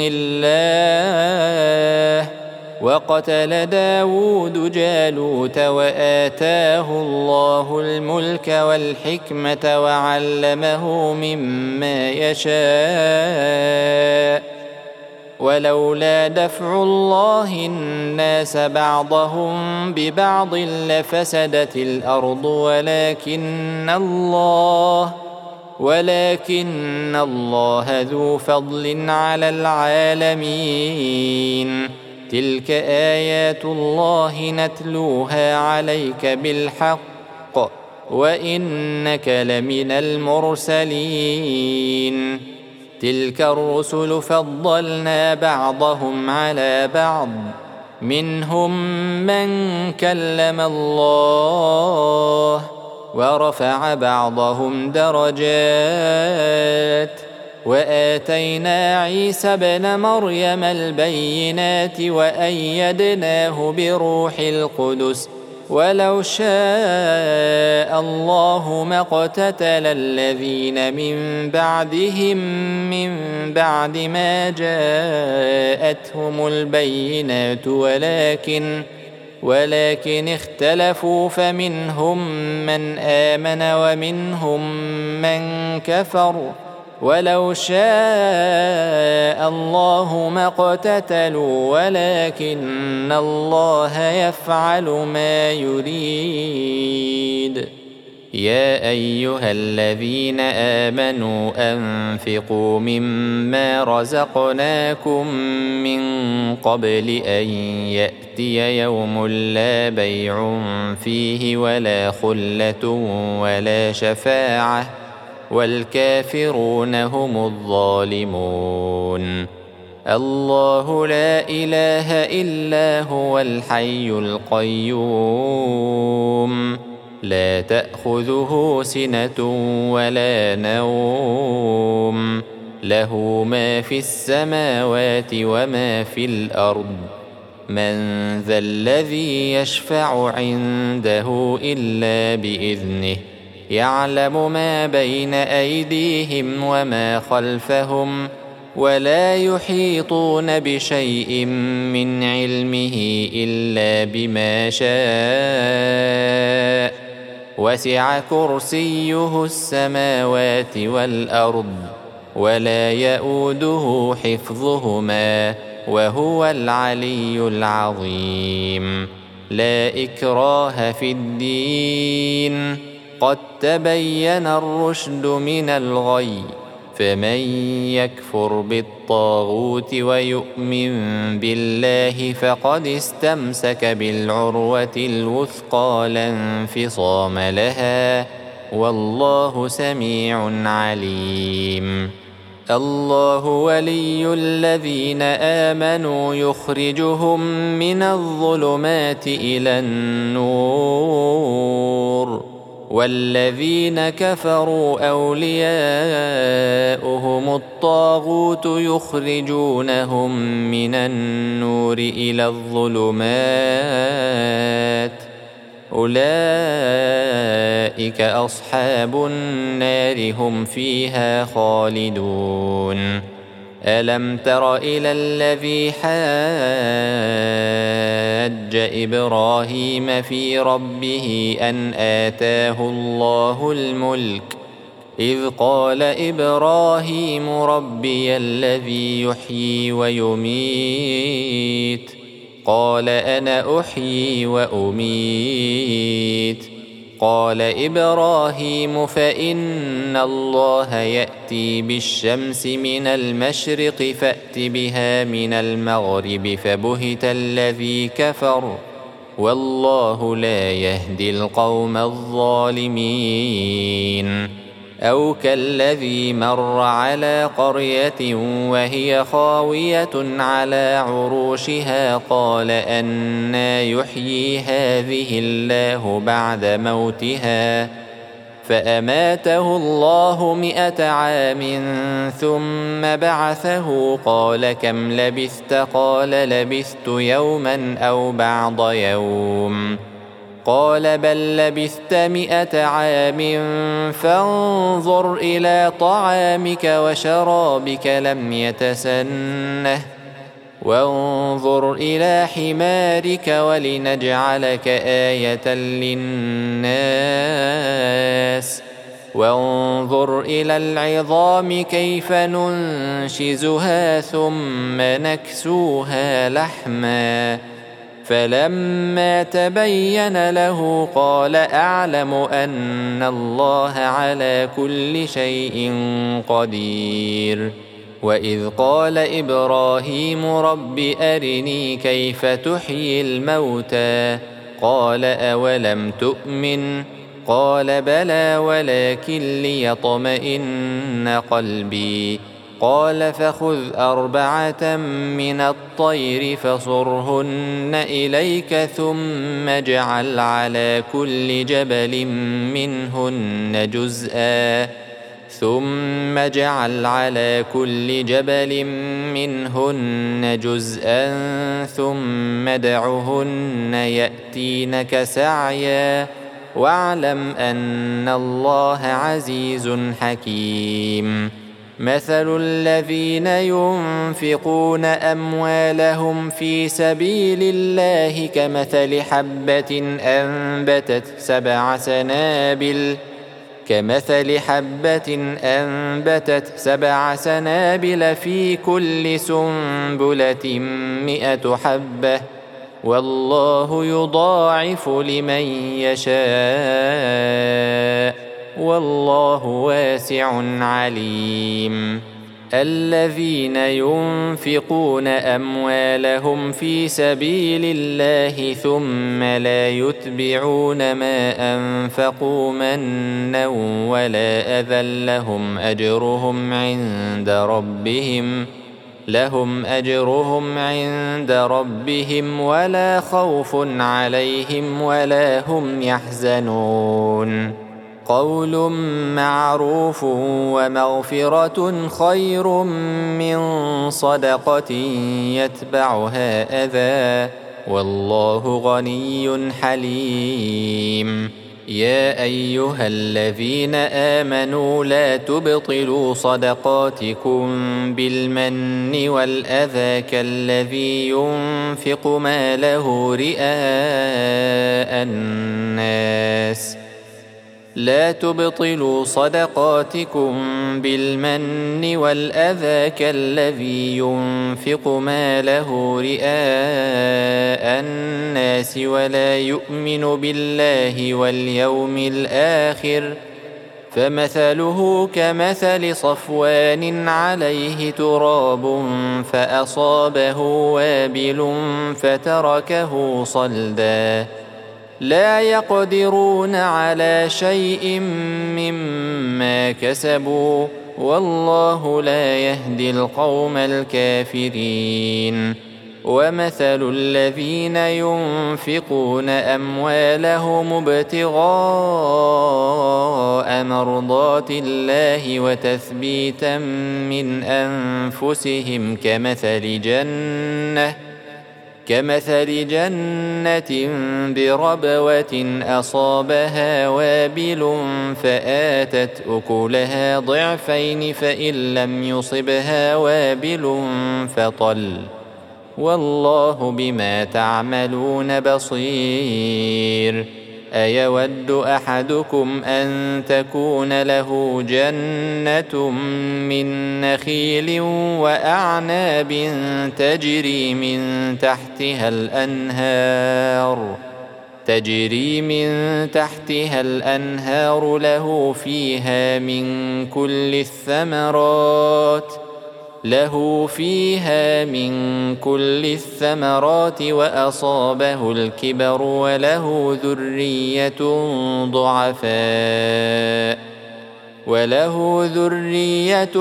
الله، وقتل داود جالوت وآتاه الله الملك والحكمة وعلمه مما يشاء. ولولا دفع الله الناس بعضهم ببعض لفسدت الأرض ولكن الله ولكن الله ذو فضل على العالمين. تلك آيات الله نتلوها عليك بالحق وإنك لمن المرسلين. تلك الرسل فضلنا بعضهم على بعض، منهم من كلم الله ورفع بعضهم درجات، وآتينا عيسى ابن مريم البينات وأيدناه بروح القدس. ولو شاء الله ما اقتتل الذين من بعدهم من بعد ما جاءتهم البينات ولكن ولكن اختلفوا فمنهم من آمن ومنهم من كفر. ولو شاء الله ما اقتتلوا ولكن الله يفعل ما يريد. يا أيها الذين آمنوا أنفقوا مما رزقناكم من قبل أن يأتي يوم لا بيع فيه ولا خلة ولا شفاعة والكافرون هم الظالمون. الله لا إله إلا هو الحي القيوم، لا تأخذه سنة ولا نوم، له ما في السماوات وما في الأرض. من ذا الذي يشفع عنده إلا بإذنه، يعلم ما بين أيديهم وما خلفهم ولا يحيطون بشيء من علمه إلا بما شاء، وسع كرسيه السماوات والأرض ولا يؤوده حفظهما وهو العلي العظيم. لا إكراه في الدين، قد تبين الرشد من الغي، فمن يكفر بالطاغوت ويؤمن بالله فقد استمسك بالعروة الوثقى لا انفصام لها، والله سميع عليم. الله ولي الذين آمنوا يخرجهم من الظلمات إلى النور، والذين كفروا أولياؤهم الطاغوت يخرجونهم من النور إلى الظلمات، أولئك أصحاب النار هم فيها خالدون. ألم تر إلى الذي حاج إبراهيم في ربه أن آتاه الله الملك، إذ قال إبراهيم ربي الذي يحيي ويميت، قال أنا أحيي وأميت. قال إبراهيم فإن الله يأتي بالشمس من المشرق فأت بها من المغرب، فبهت الذي كفر، والله لا يهدي القوم الظالمين. أو كالذي مر على قرية وهي خاوية على عروشها قال أنى يحيي هذه الله بعد موتها، فأماته الله مئة عام ثم بعثه قال كم لبثت؟ قال لبثت يوما أو بعض يوم، قال بل لبثت مئة عام فانظر إلى طعامك وشرابك لم يتسنه، وانظر إلى حمارك ولنجعلك آية للناس، وانظر إلى العظام كيف ننشزها ثم نكسوها لحما، فلما تبين له قال أعلم أن الله على كل شيء قدير. وإذ قال إبراهيم رب أرني كيف تحيي الموتى، قال أولم تؤمن؟ قال بلى ولكن ليطمئن قلبي، قال فخذ أربعة من الطير فصرهن إليك ثم اجعل على كل جبل منهن جزءا ثم اجعل على كل جبل منهن جزءا ثم ادعهن يأتينك سعيا، واعلم أن الله عزيز حكيم. مثل الذين ينفقون أموالهم في سبيل الله كمثل حبة أنبتت سبع سنابل كمثل حبة أنبتت سبع سنابل في كل سنبلة مئة حبة، والله يضاعف لمن يشاء، والله واسع عليم. الذين ينفقون أموالهم في سبيل الله ثم لا يتبعون ما أنفقوا منا ولا أذى لهم أجرهم عند ربهم لهم أجرهم عند ربهم ولا خوف عليهم ولا هم يحزنون. قول معروف ومغفرة خير من صدقة يتبعها أذى، والله غني حليم. يا أيها الذين آمنوا لا تبطلوا صدقاتكم بالمن والأذى كالذي ينفق ماله رئاء الناس لا تبطلوا صدقاتكم بالمن والأذى كالذي ينفق ماله رئاء الناس ولا يؤمن بالله واليوم الآخر فمثله كمثل صفوان عليه تراب فأصابه وابل فتركه صلدا لا يقدرون على شيء مما كسبوا والله لا يهدي القوم الكافرين ومثل الذين ينفقون أموالهم ابتغاء مرضات الله وتثبيتا من أنفسهم كمثل جنة كمثل جنة بربوة أصابها وابل فآتت أكلها ضعفين فإن لم يصبها وابل فطل والله بما تعملون بصير أيود أحدكم أن تكون له جنة من نخيل وأعناب تجري من تحتها الأنهار تجري من تحتها الأنهار له فيها من كل الثمرات له فيها من كل الثمرات وأصابه الكبر وله ذرية ضعفاء وله ذرية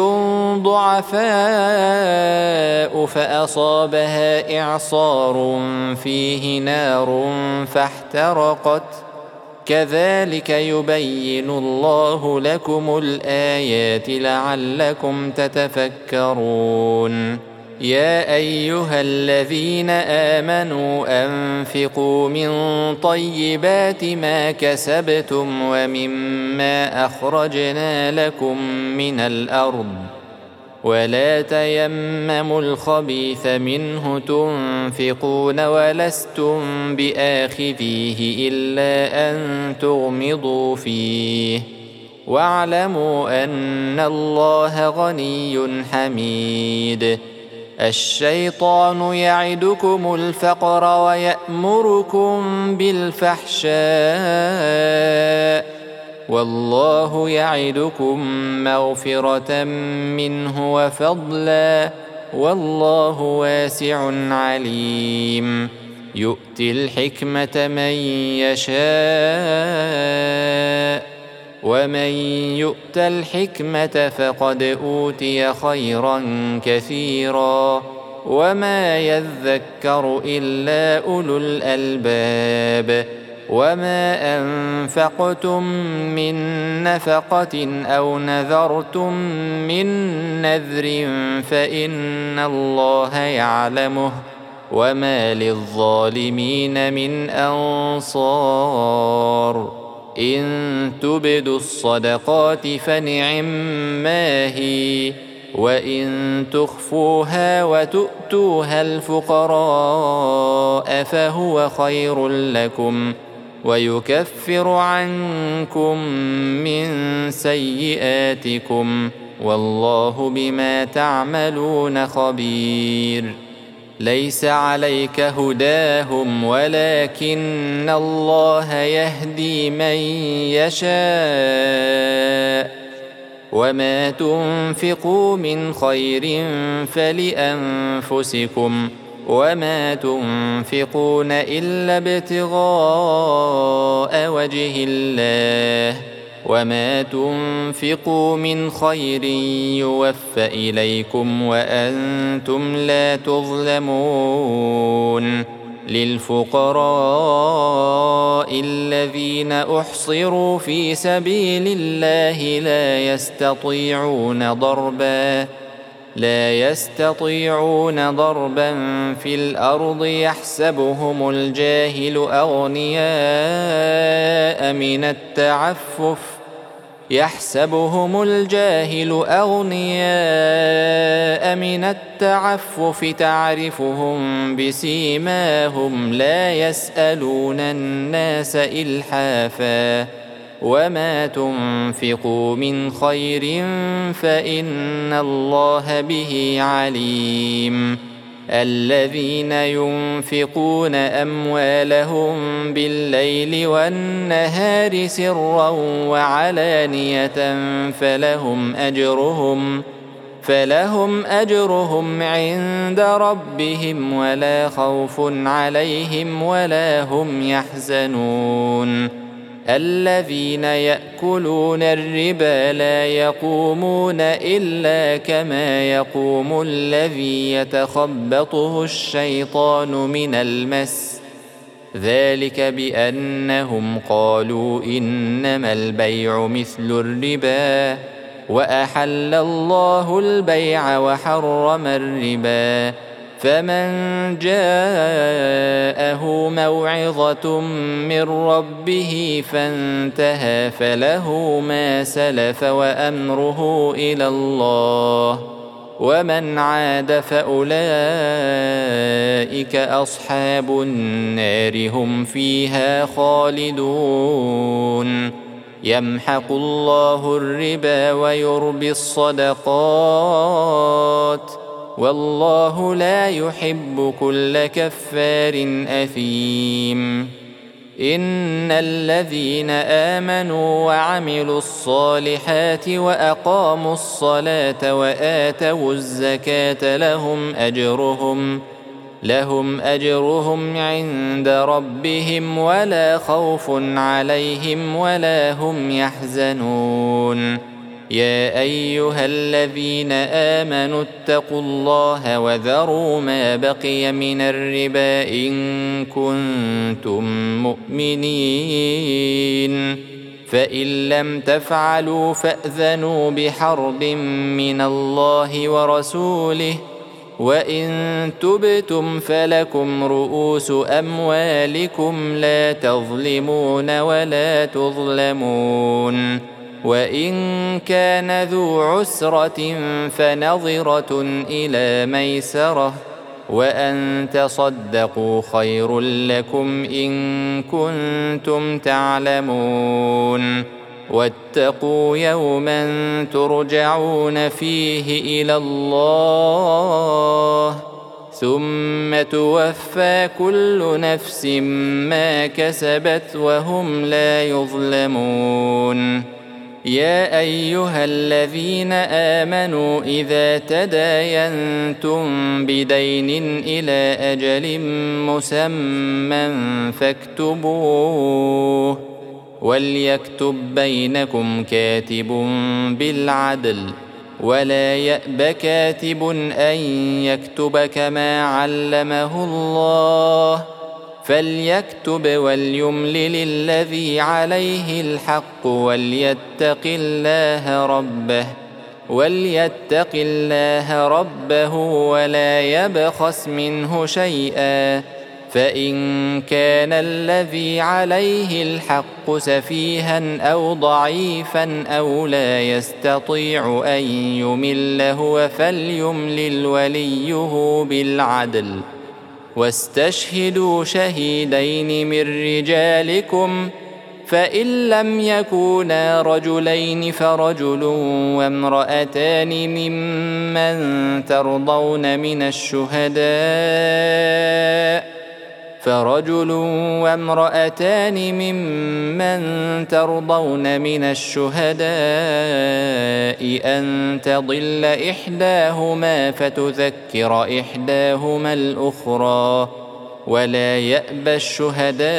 ضعفاء فأصابها إعصار فيه نار فاحترقت كذلك يبين الله لكم الآيات لعلكم تتفكرون يا أيها الذين آمنوا أنفقوا من طيبات ما كسبتم ومما أخرجنا لكم من الأرض ولا تيمموا الخبيث منه تنفقون ولستم بآخذيه إلا أن تغمضوا فيه واعلموا أن الله غني حميد الشيطان يعدكم الفقر ويأمركم بالفحشاء والله يعدكم مغفرة منه وفضلا والله واسع عليم يؤتي الحكمة من يشاء ومن يؤت الحكمة فقد أوتي خيرا كثيرا وما يذكر إلا أولو الألباب وما أنفقتم من نفقة أو نذرتم من نذر فإن الله يعلمه وما للظالمين من أنصار إن تبدوا الصدقات فنعما هي وإن تخفوها وتؤتوها الفقراء فهو خير لكم ويكفر عنكم من سيئاتكم والله بما تعملون خبير ليس عليك هداهم ولكن الله يهدي من يشاء وما تنفقوا من خير فلأنفسكم وما تنفقون إلا ابتغاء وجه الله وما تنفقوا من خير يوفى إليكم وأنتم لا تظلمون للفقراء الذين أحصروا في سبيل الله لا يستطيعون ضربا لا يستطيعون ضربا في الأرض يحسبهم الجاهل أغنياء من التعفف يحسبهم الجاهل أغنياء من التعفف تعرفهم بسيماهم لا يسألون الناس إلحافا وما تنفقوا من خير فإن الله به عليم الذين ينفقون أموالهم بالليل والنهار سرا وعلانية فلهم أجرهم فلهم أجرهم عند ربهم ولا خوف عليهم ولا هم يحزنون الذين يأكلون الربا لا يقومون إلا كما يقوم الذي يتخبطه الشيطان من المس ذلك بأنهم قالوا إنما البيع مثل الربا وأحل الله البيع وحرم الربا فمن جاءه موعظة من ربه فانتهى فله ما سلف وأمره إلى الله ومن عاد فأولئك أصحاب النار هم فيها خالدون يمحق الله الربا ويربي الصدقات والله لا يحب كل كفار أثيم إن الذين آمنوا وعملوا الصالحات وأقاموا الصلاة وآتوا الزكاة لهم أجرهم لهم أجرهم عند ربهم ولا خوف عليهم ولا هم يحزنون يا أيها الذين آمنوا اتقوا الله وذروا ما بقي من الربا إن كنتم مؤمنين فإن لم تفعلوا فأذنوا بحرب من الله ورسوله وإن تبتم فلكم رؤوس أموالكم لا تظلمون ولا تظلمون وإن كان ذو عسرة فنظرة إلى ميسرة وأن تصدقوا خير لكم إن كنتم تعلمون واتقوا يوما ترجعون فيه إلى الله ثم توفى كل نفس ما كسبت وهم لا يظلمون يا أيها الذين آمنوا إذا تداينتم بدين إلى أجل مسمى فاكتبوه وليكتب بينكم كاتب بالعدل ولا يأب كاتب أن يكتب كما علمه الله فليكتب وليملل الذي عليه الحق وليتق الله ربه وليتق الله ربه ولا يبخس منه شيئا فإن كان الذي عليه الحق سفيها أو ضعيفا أو لا يستطيع أن يمل هو فليملل وليه بالعدل واستشهدوا شهيدين من رجالكم فإن لم يكونا رجلين فرجل وامرأتان ممن ترضون من الشهداء فرجل وامرأتان ممن ترضون من الشهداء أن تضل إحداهما فتذكر إحداهما الأخرى ولا يأبى الشهداء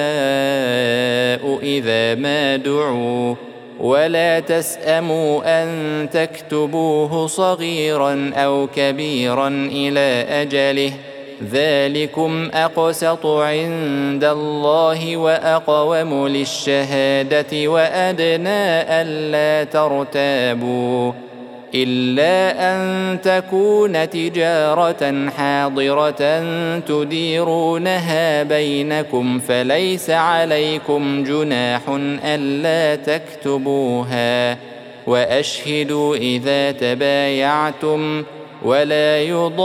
إذا ما دعوا ولا تسأموا أن تكتبوه صغيرا أو كبيرا إلى أجله ذلكم أقسط عند الله وأقوم للشهادة وأدنى ألا ترتابوا إلا أن تكون تجارة حاضرة تديرونها بينكم فليس عليكم جناح ألا تكتبوها، وأشهدوا إذا تبايعتم، ولا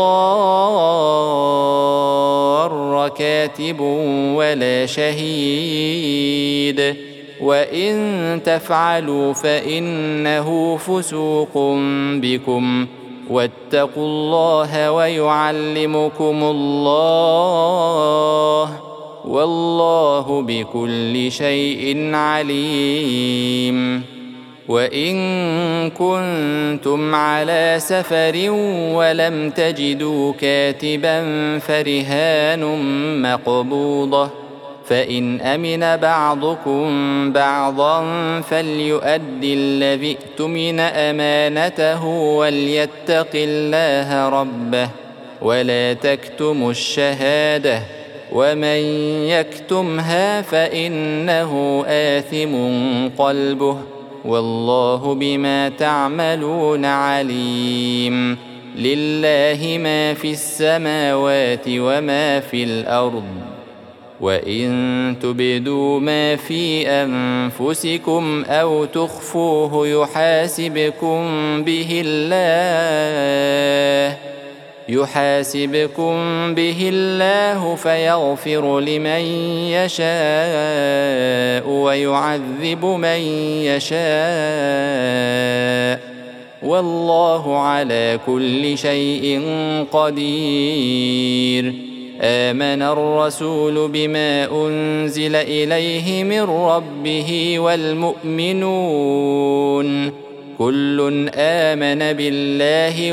يضار كاتب ولا شهيد، وإن تفعلوا فإنه فسوق بكم، واتقوا الله ويعلمكم الله، والله بكل شيء عليم. وإن كنتم على سفر ولم تجدوا كاتبا فرهان مقبوضة، فإن أمن بعضكم بعضا فليؤد الذي اؤتمن أمانته وليتق الله ربه، ولا تكتموا الشهادة، ومن يكتمها فإنه آثم قلبه، والله بما تعملون عليم. لله ما في السماوات وما في الأرض، وإن تبدوا ما في أنفسكم أو تخفوه يحاسبكم به الله يحاسبكم به الله فيغفر لمن يشاء ويعذب من يشاء، والله على كل شيء قدير. آمن الرسول بما أنزل إليه من ربه والمؤمنون كل آمن بالله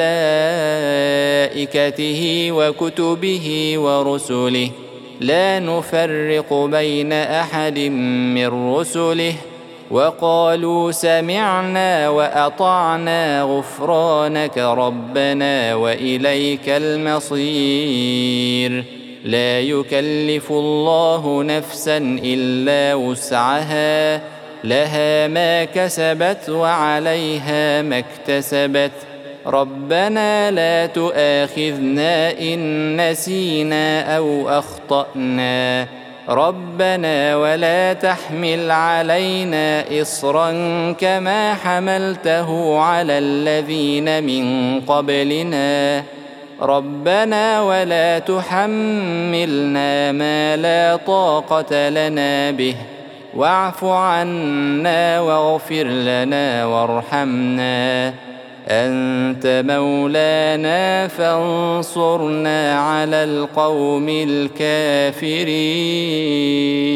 وملائكته وكتبه ورسله لا نفرق بين أحد من رسله، وقالوا سمعنا وأطعنا غفرانك ربنا وإليك المصير. لا يكلف الله نفسا إلا وسعها، لها ما كسبت وعليها ما اكتسبت. ربنا لا تؤاخذنا إن نسينا أو أخطأنا، ربنا ولا تحمل علينا إصرا كما حملته على الذين من قبلنا، ربنا ولا تحملنا ما لا طاقة لنا به، واعف عنا واغفر لنا وارحمنا، أنت مولانا فانصرنا على القوم الكافرين.